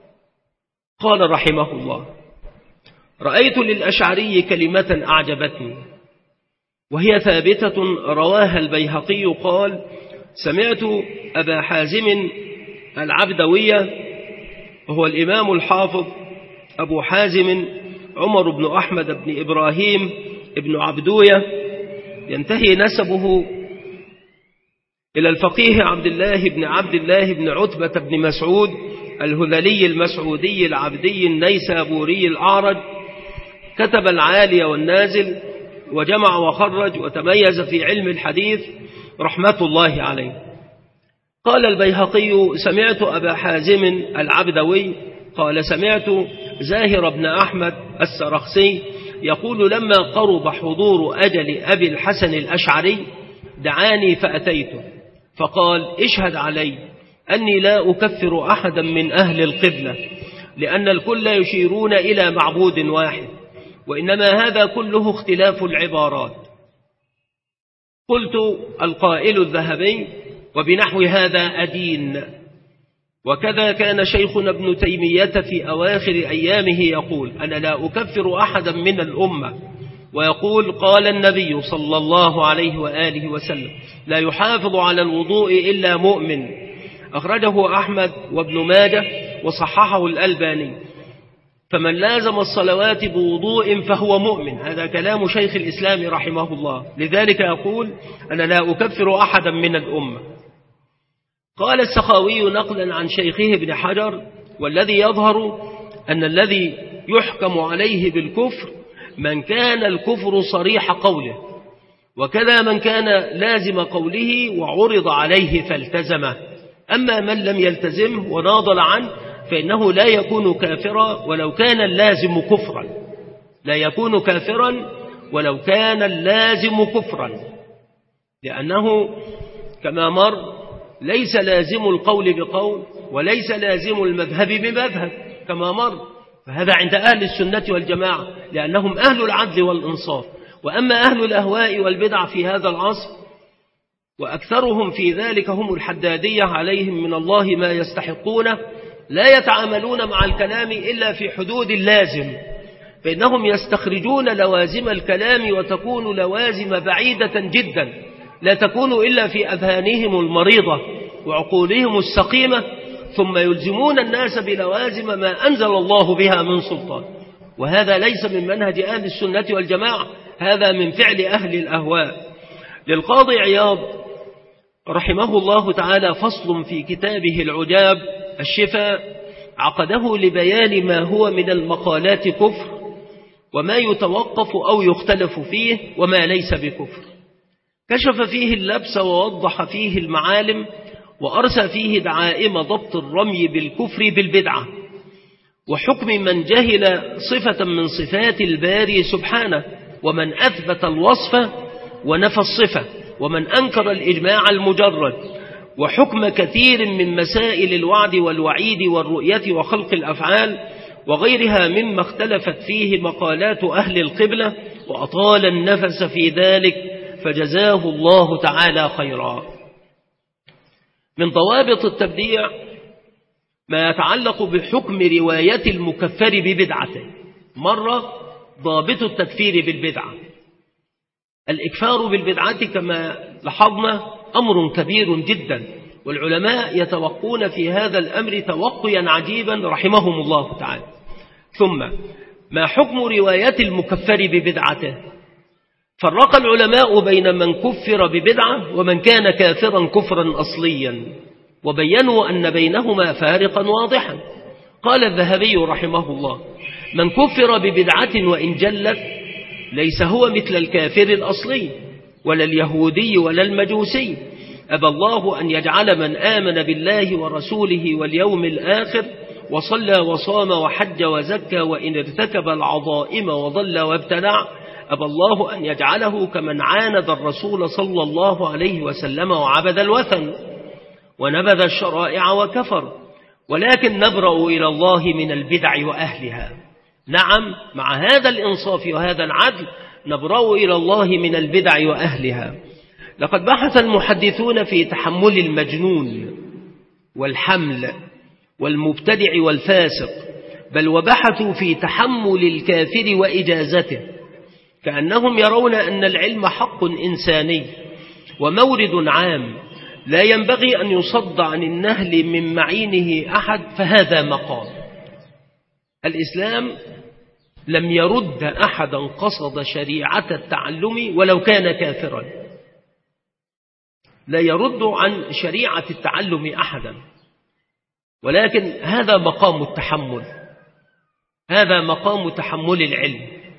قال رحمه الله: رأيت للأشعري كلمة أعجبتني وهي ثابتة رواها البيهقي، قال: سمعت أبا حازم العبدوية وهو الإمام الحافظ أبو حازم عمر بن أحمد بن إبراهيم ابن عبدوية ينتهي نسبه إلى الفقيه عبد الله بن عبد الله بن عتبة بن مسعود الهذلي المسعودي العبدي النيسابوري الأعرج، كتب العالي والنازل وجمع وخرج وتميز في علم الحديث رحمة الله عليه. قال البيهقي: سمعت أبا حازم العبدوي قال سمعت زاهر بن أحمد السرخسي يقول: لما قرب حضور أجل أبي الحسن الأشعري دعاني فأتيته فقال: اشهد علي أني لا أكفر أحدا من أهل القبلة، لأن الكل يشيرون إلى معبود واحد، وإنما هذا كله اختلاف العبارات. قلت: القائل الذهبي: وبنحو هذا أدين. وكذا كان شيخنا ابن تيمية في أواخر أيامه يقول: أنا لا أكفر أحدا من الأمة، ويقول: قال النبي صلى الله عليه وآله وسلم: لا يحافظ على الوضوء إلا مؤمن. أخرجه أحمد وابن ماجه وصححه الألباني. فمن لازم الصلوات بوضوء فهو مؤمن. هذا كلام شيخ الإسلام رحمه الله. لذلك يقول: أنا لا أكفر أحدا من الأمة. قال السخاوي نقلا عن شيخه ابن حجر: والذي يظهر أن الذي يحكم عليه بالكفر من كان الكفر صريح قوله، وكذا من كان لازم قوله وعرض عليه فالتزمه. أما من لم يلتزمه وناضل عنه فإنه لا يكون كافرا ولو كان اللازم كفرا، لا يكون كافرا ولو كان اللازم كفرا، لأنه كما مر ليس لازم القول بقول وليس لازم المذهب بمذهب كما مر. فهذا عند أهل السنة والجماعة، لأنهم أهل العدل والإنصاف. وأما أهل الأهواء والبدع في هذا العصر وأكثرهم في ذلك هم الحدادية، عليهم من الله ما يستحقونه، لا يتعاملون مع الكلام إلا في حدود اللازم، فإنهم يستخرجون لوازم الكلام وتكون لوازم بعيدة جدا، لا تكون إلا في أذهانهم المريضة وعقولهم السقيمة، ثم يلزمون الناس بلوازم ما أنزل الله بها من سلطان. وهذا ليس من منهج أهل السنة والجماعة، هذا من فعل أهل الأهواء. للقاضي عياض رحمه الله تعالى فصل في كتابه العجاب الشفاء عقده لبيان ما هو من المقالات كفر، وما يتوقف أو يختلف فيه، وما ليس بكفر. كشف فيه اللبس ووضح فيه المعالم، وأرسى فيه دعائم ضبط الرمي بالكفر بالبدعة، وحكم من جهل صفة من صفات الباري سبحانه، ومن أثبت الوصف ونفى الصفة، ومن أنكر الإجماع المجرد، وحكم كثير من مسائل الوعد والوعيد والرؤية وخلق الأفعال وغيرها مما اختلفت فيه مقالات أهل القبلة، وأطال النفس في ذلك فجزاه الله تعالى خيرا. من ضوابط التبديع ما يتعلق بحكم رواية المكفر ببدعته. مرة ضابط التكفير بالبدعة. الإكفار بالبدعة كما لاحظنا أمر كبير جدا، والعلماء يتوقون في هذا الأمر توقيا عجيبا رحمهم الله تعالى. ثم ما حكم رواية المكفر ببدعته؟ فرق العلماء بين من كفر ببدعة ومن كان كافرا كفرا أصليا، وبينوا أن بينهما فارقا واضحا. قال الذهبي رحمه الله: من كفر ببدعة وإن جلت ليس هو مثل الكافر الأصلي ولا اليهودي ولا المجوسي. أبى الله أن يجعل من آمن بالله ورسوله واليوم الآخر وصلى وصام وحج وزكى وإن ارتكب العظائم وضل وابتدع، أبى الله أن يجعله كمن عاند الرسول صلى الله عليه وسلم وعبد الوثن ونبذ الشرائع وكفر. ولكن نبرأ إلى الله من البدع وأهلها. نعم، مع هذا الإنصاف وهذا العدل نبرأ إلى الله من البدع وأهلها. لقد بحث المحدثون في تحمل المجنون والحمل والمبتدع والفاسق، بل وبحثوا في تحمل الكافر وإجازته، كأنهم يرون أن العلم حق إنساني ومورد عام لا ينبغي أن يصد عن النهل من معينه أحد، فهذا مقام. الإسلام لم يرد أحدا قصد شريعة التعلم ولو كان كافرا، لا يرد عن شريعة التعلم أحدا، ولكن هذا مقام التحمل، هذا مقام تحمل العلم،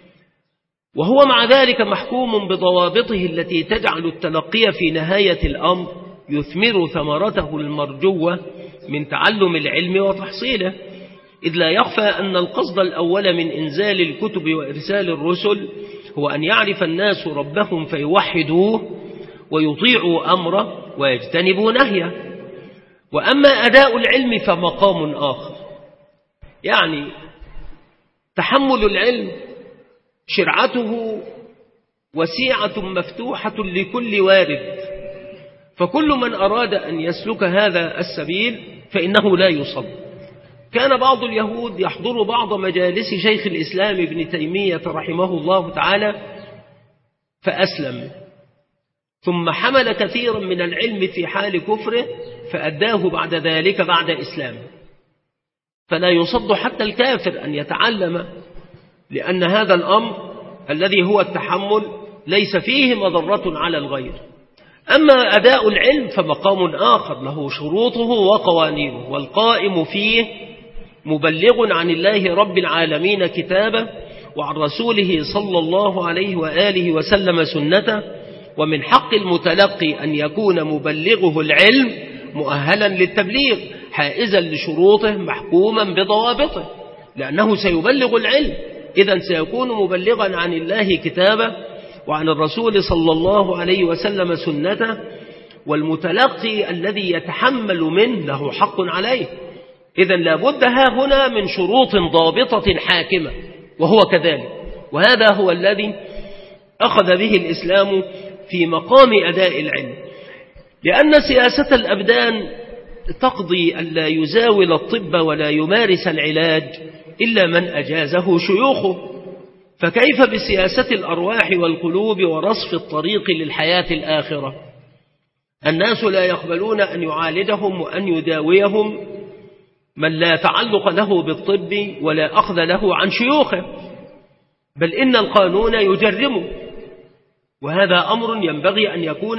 وهو مع ذلك محكوم بضوابطه التي تجعل التلقي في نهاية الأمر يثمر ثمرته المرجوة من تعلم العلم وتحصيله، إذ لا يخفى أن القصد الأول من إنزال الكتب وإرسال الرسل هو أن يعرف الناس ربهم فيوحدوه ويطيعوا أمره ويجتنبوا نهيه. وأما أداء العلم فمقام آخر، يعني تحمل العلم شرعته وسيعة مفتوحة لكل وارد، فكل من أراد أن يسلك هذا السبيل فإنه لا يصد. كان بعض اليهود يحضر بعض مجالس شيخ الإسلام ابن تيمية رحمه الله تعالى فأسلم، ثم حمل كثيرا من العلم في حال كفره فأداه بعد ذلك بعد إسلام، فلا يصد حتى الكافر أن يتعلم، لأن هذا الأمر الذي هو التحمل ليس فيه مضرة على الغير. أما أداء العلم فمقام آخر له شروطه وقوانينه، والقائم فيه مبلغ عن الله رب العالمين كتابه وعن رسوله صلى الله عليه وآله وسلم سنته، ومن حق المتلقي أن يكون مبلغه العلم مؤهلا للتبليغ حائزا لشروطه محكوما بضوابطه، لأنه سيبلغ العلم، إذن سيكون مبلغا عن الله كتابه وعن الرسول صلى الله عليه وسلم سنته، والمتلقي الذي يتحمل منه له حق عليه. إذن لابد ها هنا من شروط ضابطة حاكمة، وهو كذلك، وهذا هو الذي أخذ به الإسلام في مقام أداء العلم، لأن سياسة الأبدان تقضي ألا يزاول الطب ولا يمارس العلاج إلا من أجازه شيوخه، فكيف بسياسة الأرواح والقلوب ورصف الطريق للحياة الآخرة؟ الناس لا يقبلون أن يعالجهم وأن يداويهم من لا تعلق له بالطب ولا أخذ له عن شيوخه، بل إن القانون يجرمه، وهذا أمر ينبغي أن يكون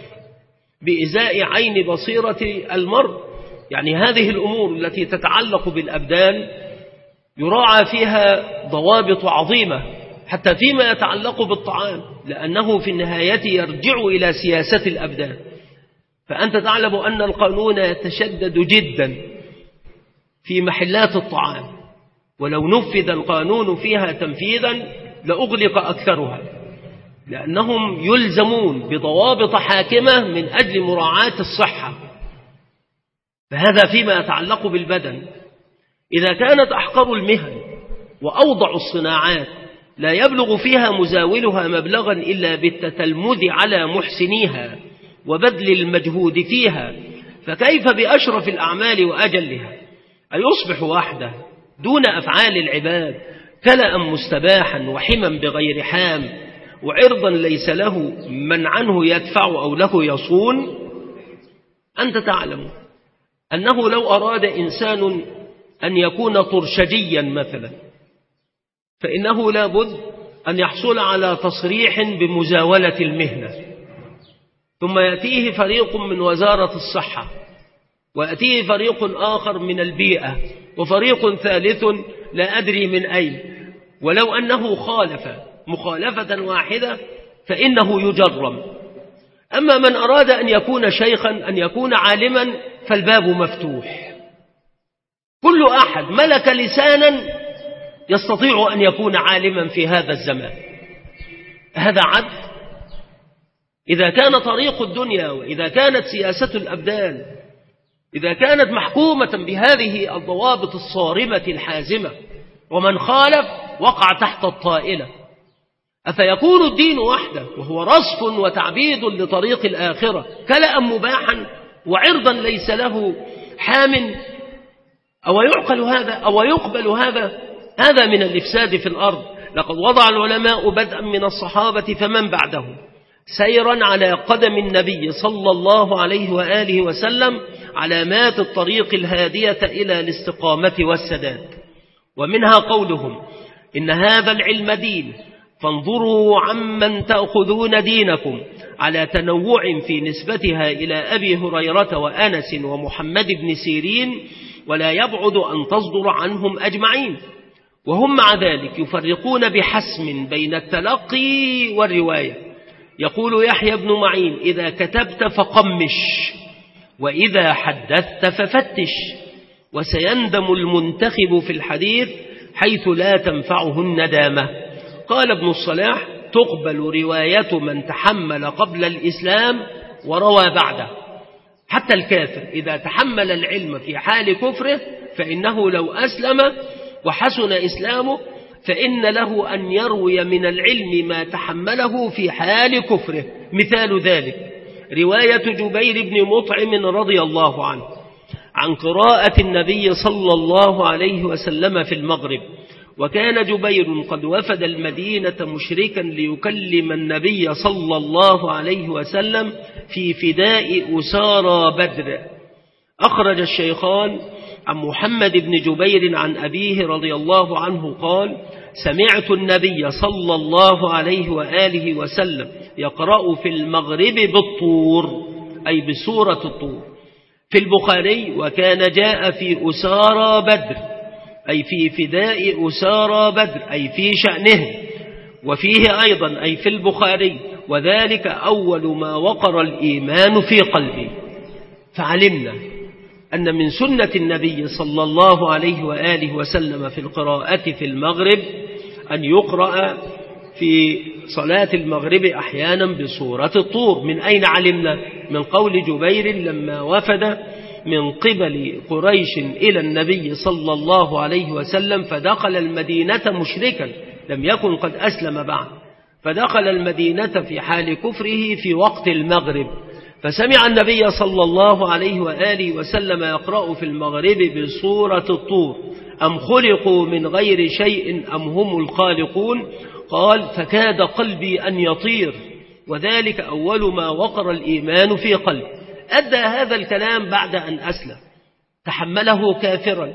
بإزاء عين بصيرة المرء. يعني هذه الأمور التي تتعلق بالأبدان يراعى فيها ضوابط عظيمة حتى فيما يتعلق بالطعام، لأنه في النهاية يرجع إلى سياسة الأبدان. فأنت تعلم أن القانون يتشدد جدا في محلات الطعام، ولو نفذ القانون فيها تنفيذا لأغلق أكثرها، لأنهم يلزمون بضوابط حاكمة من أجل مراعاة الصحة. فهذا فيما يتعلق بالبدن. إذا كانت أحقر المهن وأوضع الصناعات لا يبلغ فيها مزاولها مبلغا إلا بالتتلمذ على محسنيها وبذل المجهود فيها، فكيف بأشرف الأعمال وأجلها؟ أيصبح وحده دون أفعال العباد كلأ مستباحا وحما بغير حام، وعرضا ليس له من عنه يدفع أو له يصون؟ أنت تعلم أنه لو أراد إنسان أن يكون طرشجيا مثلا، فإنه لا بد أن يحصل على تصريح بمزاولة المهنة، ثم يأتيه فريق من وزارة الصحة، ويأتيه فريق آخر من البيئة، وفريق ثالث لا أدري من أين، ولو أنه خالف مخالفة واحدة فإنه يجرم. أما من أراد أن يكون شيخا أن يكون عالما فالباب مفتوح، كل أحد ملك لسانا يستطيع أن يكون عالما في هذا الزمان. هذا عدل؟ إذا كان طريق الدنيا وإذا كانت سياسة الأبدان إذا كانت محكومة بهذه الضوابط الصارمة الحازمة، ومن خالف وقع تحت الطائلة، أفيكون الدين وحده وهو رصف وتعبيد لطريق الآخرة كلأ مباحا وعرضا ليس له حام؟ أو يعقل هذا أو يقبل هذا؟ هذا من الإفساد في الأرض. لقد وضع العلماء بدءا من الصحابة فمن بعدهم سيرا على قدم النبي صلى الله عليه وآله وسلم علامات الطريق الهادية إلى الاستقامة والسداد، ومنها قولهم: إن هذا العلم دين، فانظروا عمن تأخذون دينكم، على تنوع في نسبتها إلى أبي هريرة وأنس ومحمد بن سيرين، ولا يبعد أن تصدر عنهم أجمعين. وهم مع ذلك يفرقون بحسم بين التلقي والرواية. يقول يحيى بن معين: إذا كتبت فقمش، وإذا حدثت ففتش، وسيندم المنتخب في الحديث حيث لا تنفعه الندامة. قال ابن الصلاح: تقبل رواية من تحمل قبل الإسلام وروى بعده. حتى الكافر إذا تحمل العلم في حال كفره فإنه لو أسلم وحسن إسلامه فإن له أن يروي من العلم ما تحمله في حال كفره. مثال ذلك رواية جبير بن مطعم رضي الله عنه عن قراءة النبي صلى الله عليه وسلم في المغرب. وكان جبير قد وفد المدينة مشركا ليكلم النبي صلى الله عليه وسلم في فداء أسارى بدر. أخرج الشيخان عن محمد بن جبير عن أبيه رضي الله عنه قال: سمعت النبي صلى الله عليه وآله وسلم يقرأ في المغرب بالطور، أي بسورة الطور. في البخاري: وكان جاء في أسارى بدر، أي في فداء أسارى بدر، أي في شأنه. وفيه أيضا، أي في البخاري: وذلك أول ما وقر الإيمان في قلبي. فعلمنا أن من سنة النبي صلى الله عليه وآله وسلم في القراءة في المغرب أن يقرأ في صلاة المغرب أحيانا بسورة الطور. من أين علمنا؟ من قول جبير لما وفد من قبل قريش إلى النبي صلى الله عليه وسلم فدخل المدينة مشركا، لم يكن قد أسلم بعد، فدخل المدينة في حال كفره في وقت المغرب، فسمع النبي صلى الله عليه وآله وسلم يقرأ في المغرب بسورة الطور: أم خلقوا من غير شيء أم هم الخالقون. قال: فكاد قلبي أن يطير، وذلك أول ما وقر الإيمان في قلبي. أدى هذا الكلام بعد أن أسلم، تحمله كافرا،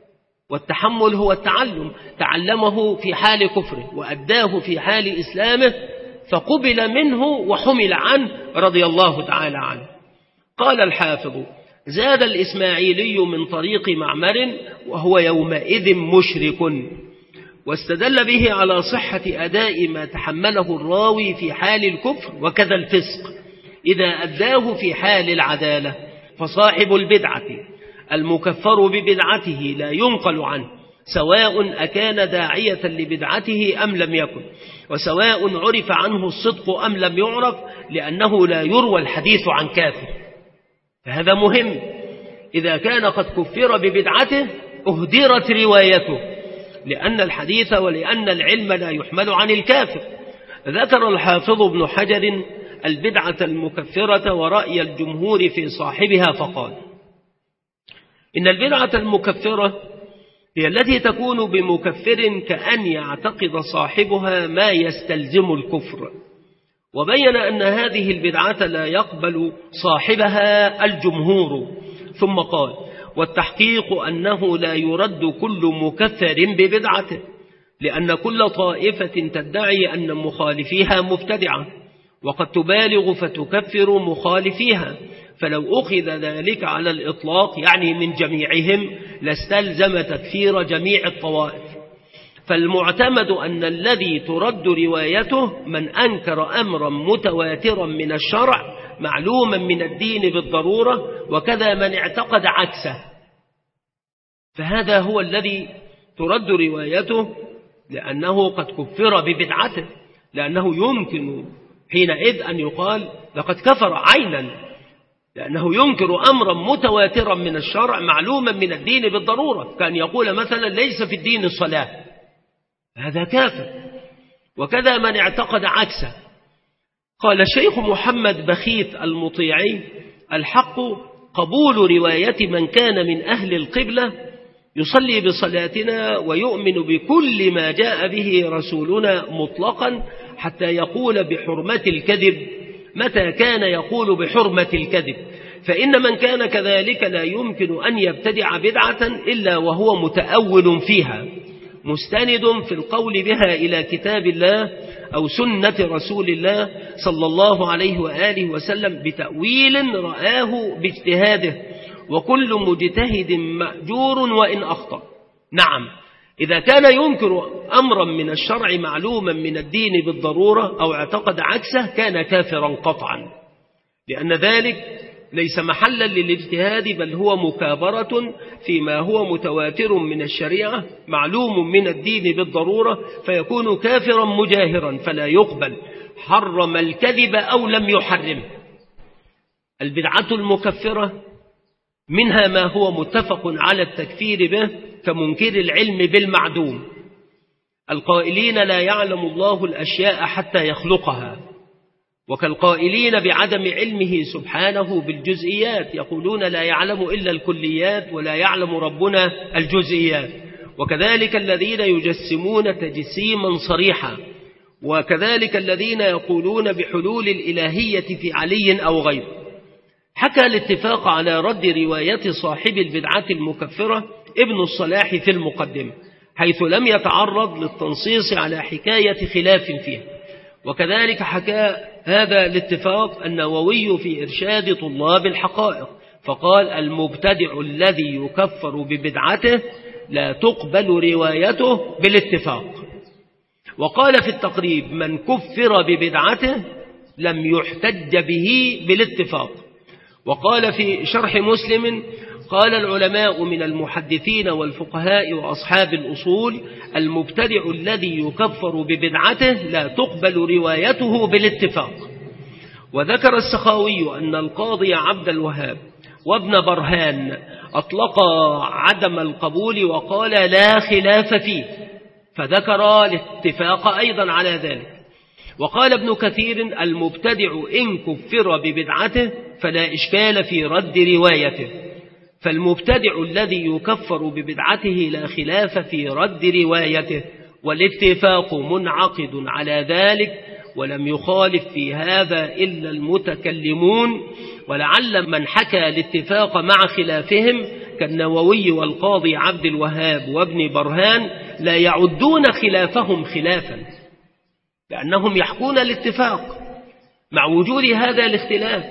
والتحمل هو التعلم، تعلمه في حال كفره وأداه في حال إسلامه، فقبل منه وحمل عنه رضي الله تعالى عنه. قال الحافظ: زاد الإسماعيلي من طريق معمر وهو يومئذ مشرك، واستدل به على صحة أداء ما تحمله الراوي في حال الكفر، وكذا الفسق إذا أداه في حال العدالة. فصاحب البدعة المكفر ببدعته لا ينقل عنه، سواء أكان داعية لبدعته أم لم يكن، وسواء عرف عنه الصدق أم لم يعرف، لأنه لا يروى الحديث عن كافر. فهذا مهم. إذا كان قد كفر ببدعته أهدرت روايته، لأن الحديث ولأن العلم لا يحمل عن الكافر. ذكر الحافظ ابن حجر البدعة المكفرة ورأي الجمهور في صاحبها فقال: إن البدعة المكفرة هي التي تكون بمكفر كأن يعتقد صاحبها ما يستلزم الكفر. وبين أن هذه البدعة لا يقبل صاحبها الجمهور. ثم قال: والتحقيق أنه لا يرد كل مكفر ببدعته، لأن كل طائفة تدعي أن مخالفيها مبتدعة، وقد تبالغ فتكفر مخالفيها، فلو أخذ ذلك على الإطلاق يعني من جميعهم لاستلزم تكفير جميع الطوائف. فالمعتمد أن الذي ترد روايته من أنكر أمرا متواترا من الشرع معلوما من الدين بالضرورة، وكذا من اعتقد عكسه، فهذا هو الذي ترد روايته، لأنه قد كفر ببدعته، لأنه يمكن حينئذ أن يقال لقد كفر عينا، لأنه ينكر أمرا متواترا من الشرع معلوما من الدين بالضرورة، كان يقول مثلا ليس في الدين الصلاة، هذا كافر. وكذا من اعتقد عكسه. قال الشيخ محمد بخيت المطيعي: الحق قبول رواية من كان من أهل القبلة يصلي بصلاتنا ويؤمن بكل ما جاء به رسولنا مطلقا، حتى يقول بحرمة الكذب متى كان يقول بحرمة الكذب، فإن من كان كذلك لا يمكن أن يبتدع بدعة إلا وهو متأول فيها، مستند في القول بها إلى كتاب الله أو سنة رسول الله صلى الله عليه وآله وسلم بتأويل رآه باجتهاده، وكل مجتهد مأجور وإن أخطأ. نعم، إذا كان ينكر أمرا من الشرع معلوما من الدين بالضرورة أو اعتقد عكسه كان كافرا قطعا، لأن ذلك ليس محلا للاجتهاد، بل هو مكابرة فيما هو متواتر من الشريعة معلوم من الدين بالضرورة، فيكون كافرا مجاهرا فلا يقبل، حرم الكذب أو لم يحرم. البدعة المكفرة منها ما هو متفق على التكفير به كمنكر العلم بالمعدوم، القائلين لا يعلم الله الأشياء حتى يخلقها، وكالقائلين بعدم علمه سبحانه بالجزئيات، يقولون لا يعلم إلا الكليات ولا يعلم ربنا الجزئيات. وكذلك الذين يجسمون تجسيما صريحا، وكذلك الذين يقولون بحلول الإلهية في علي أو غيره. حكى الاتفاق على رد رواية صاحب البدعة المكفرة ابن الصلاح في المقدمة، حيث لم يتعرض للتنصيص على حكاية خلاف فيها. وكذلك حكى هذا الاتفاق النووي في إرشاد طلاب الحقائق، فقال المبتدع الذي يكفر ببدعته لا تقبل روايته بالاتفاق. وقال في التقريب من كفر ببدعته لم يحتج به بالاتفاق. وقال في شرح مسلم قال العلماء من المحدثين والفقهاء وأصحاب الأصول المبتدع الذي يكفر ببدعته لا تقبل روايته بالاتفاق. وذكر السخاوي أن القاضي عبد الوهاب وابن برهان أطلقا عدم القبول وقال لا خلاف فيه، فذكر الاتفاق أيضا على ذلك. وقال ابن كثير المبتدع إن كفر ببدعته فلا إشكال في رد روايته، فالمبتدع الذي يكفر ببدعته لا خلاف في رد روايته، والاتفاق منعقد على ذلك، ولم يخالف في هذا إلا المتكلمون. ولعل من حكى الاتفاق مع خلافهم كالنووي والقاضي عبد الوهاب وابن برهان لا يعدون خلافهم خلافا، لأنهم يحكون الاتفاق مع وجود هذا الاختلاف،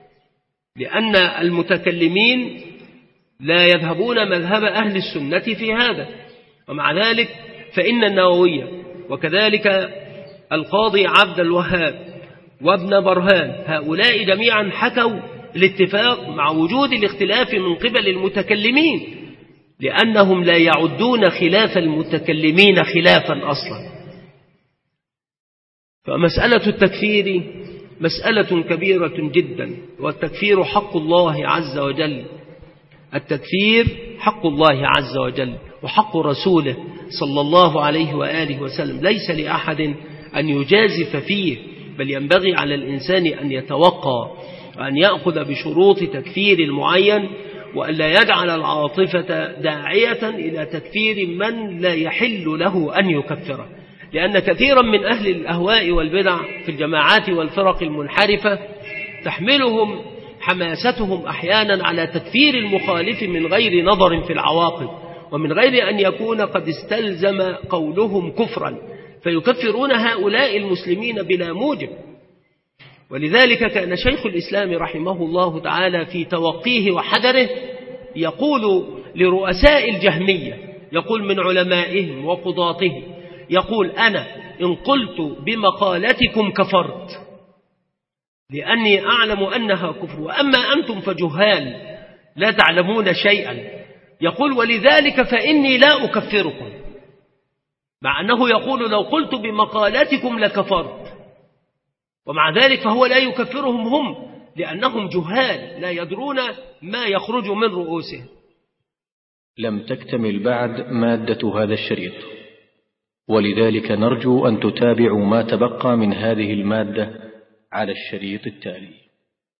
لأن المتكلمين لا يذهبون مذهب أهل السنة في هذا. ومع ذلك فإن النووي وكذلك القاضي عبد الوهاب وابن برهان هؤلاء جميعا حكوا الاتفاق مع وجود الاختلاف من قبل المتكلمين، لأنهم لا يعدون خلاف المتكلمين خلافا أصلا. فمسألة التكفير مسألة كبيرة جدا، والتكفير حق الله عز وجل، التكفير حق الله عز وجل وحق رسوله صلى الله عليه وآله وسلم، ليس لأحد أن يجازف فيه، بل ينبغي على الإنسان أن يتوقع وأن يأخذ بشروط تكفير المعين، وأن لا يجعل العاطفة داعية إلى تكفير من لا يحل له أن يكفره. لأن كثيرا من أهل الأهواء والبدع في الجماعات والفرق المنحرفة تحملهم حماستهم أحيانا على تكفير المخالف من غير نظر في العواقب، ومن غير أن يكون قد استلزم قولهم كفرا، فيكفرون هؤلاء المسلمين بلا موجب. ولذلك كان شيخ الإسلام رحمه الله تعالى في توقيه وحذره يقول لرؤساء الجهمية، يقول من علمائهم وقضاتهم، يقول أنا إن قلت بمقالتكم كفرت لأني أعلم أنها كفر، وأما أنتم فجهال لا تعلمون شيئا. يقول ولذلك فإني لا أكفركم، مع أنه يقول لو قلت بمقالتكم لكفرت، ومع ذلك فهو لا يكفرهم هم، لأنهم جهال لا يدرون ما يخرج من رؤوسهم. لم تكتمل بعد مادة هذا الشريط، ولذلك نرجو أن تتابعوا ما تبقى من هذه المادة على الشريط التالي.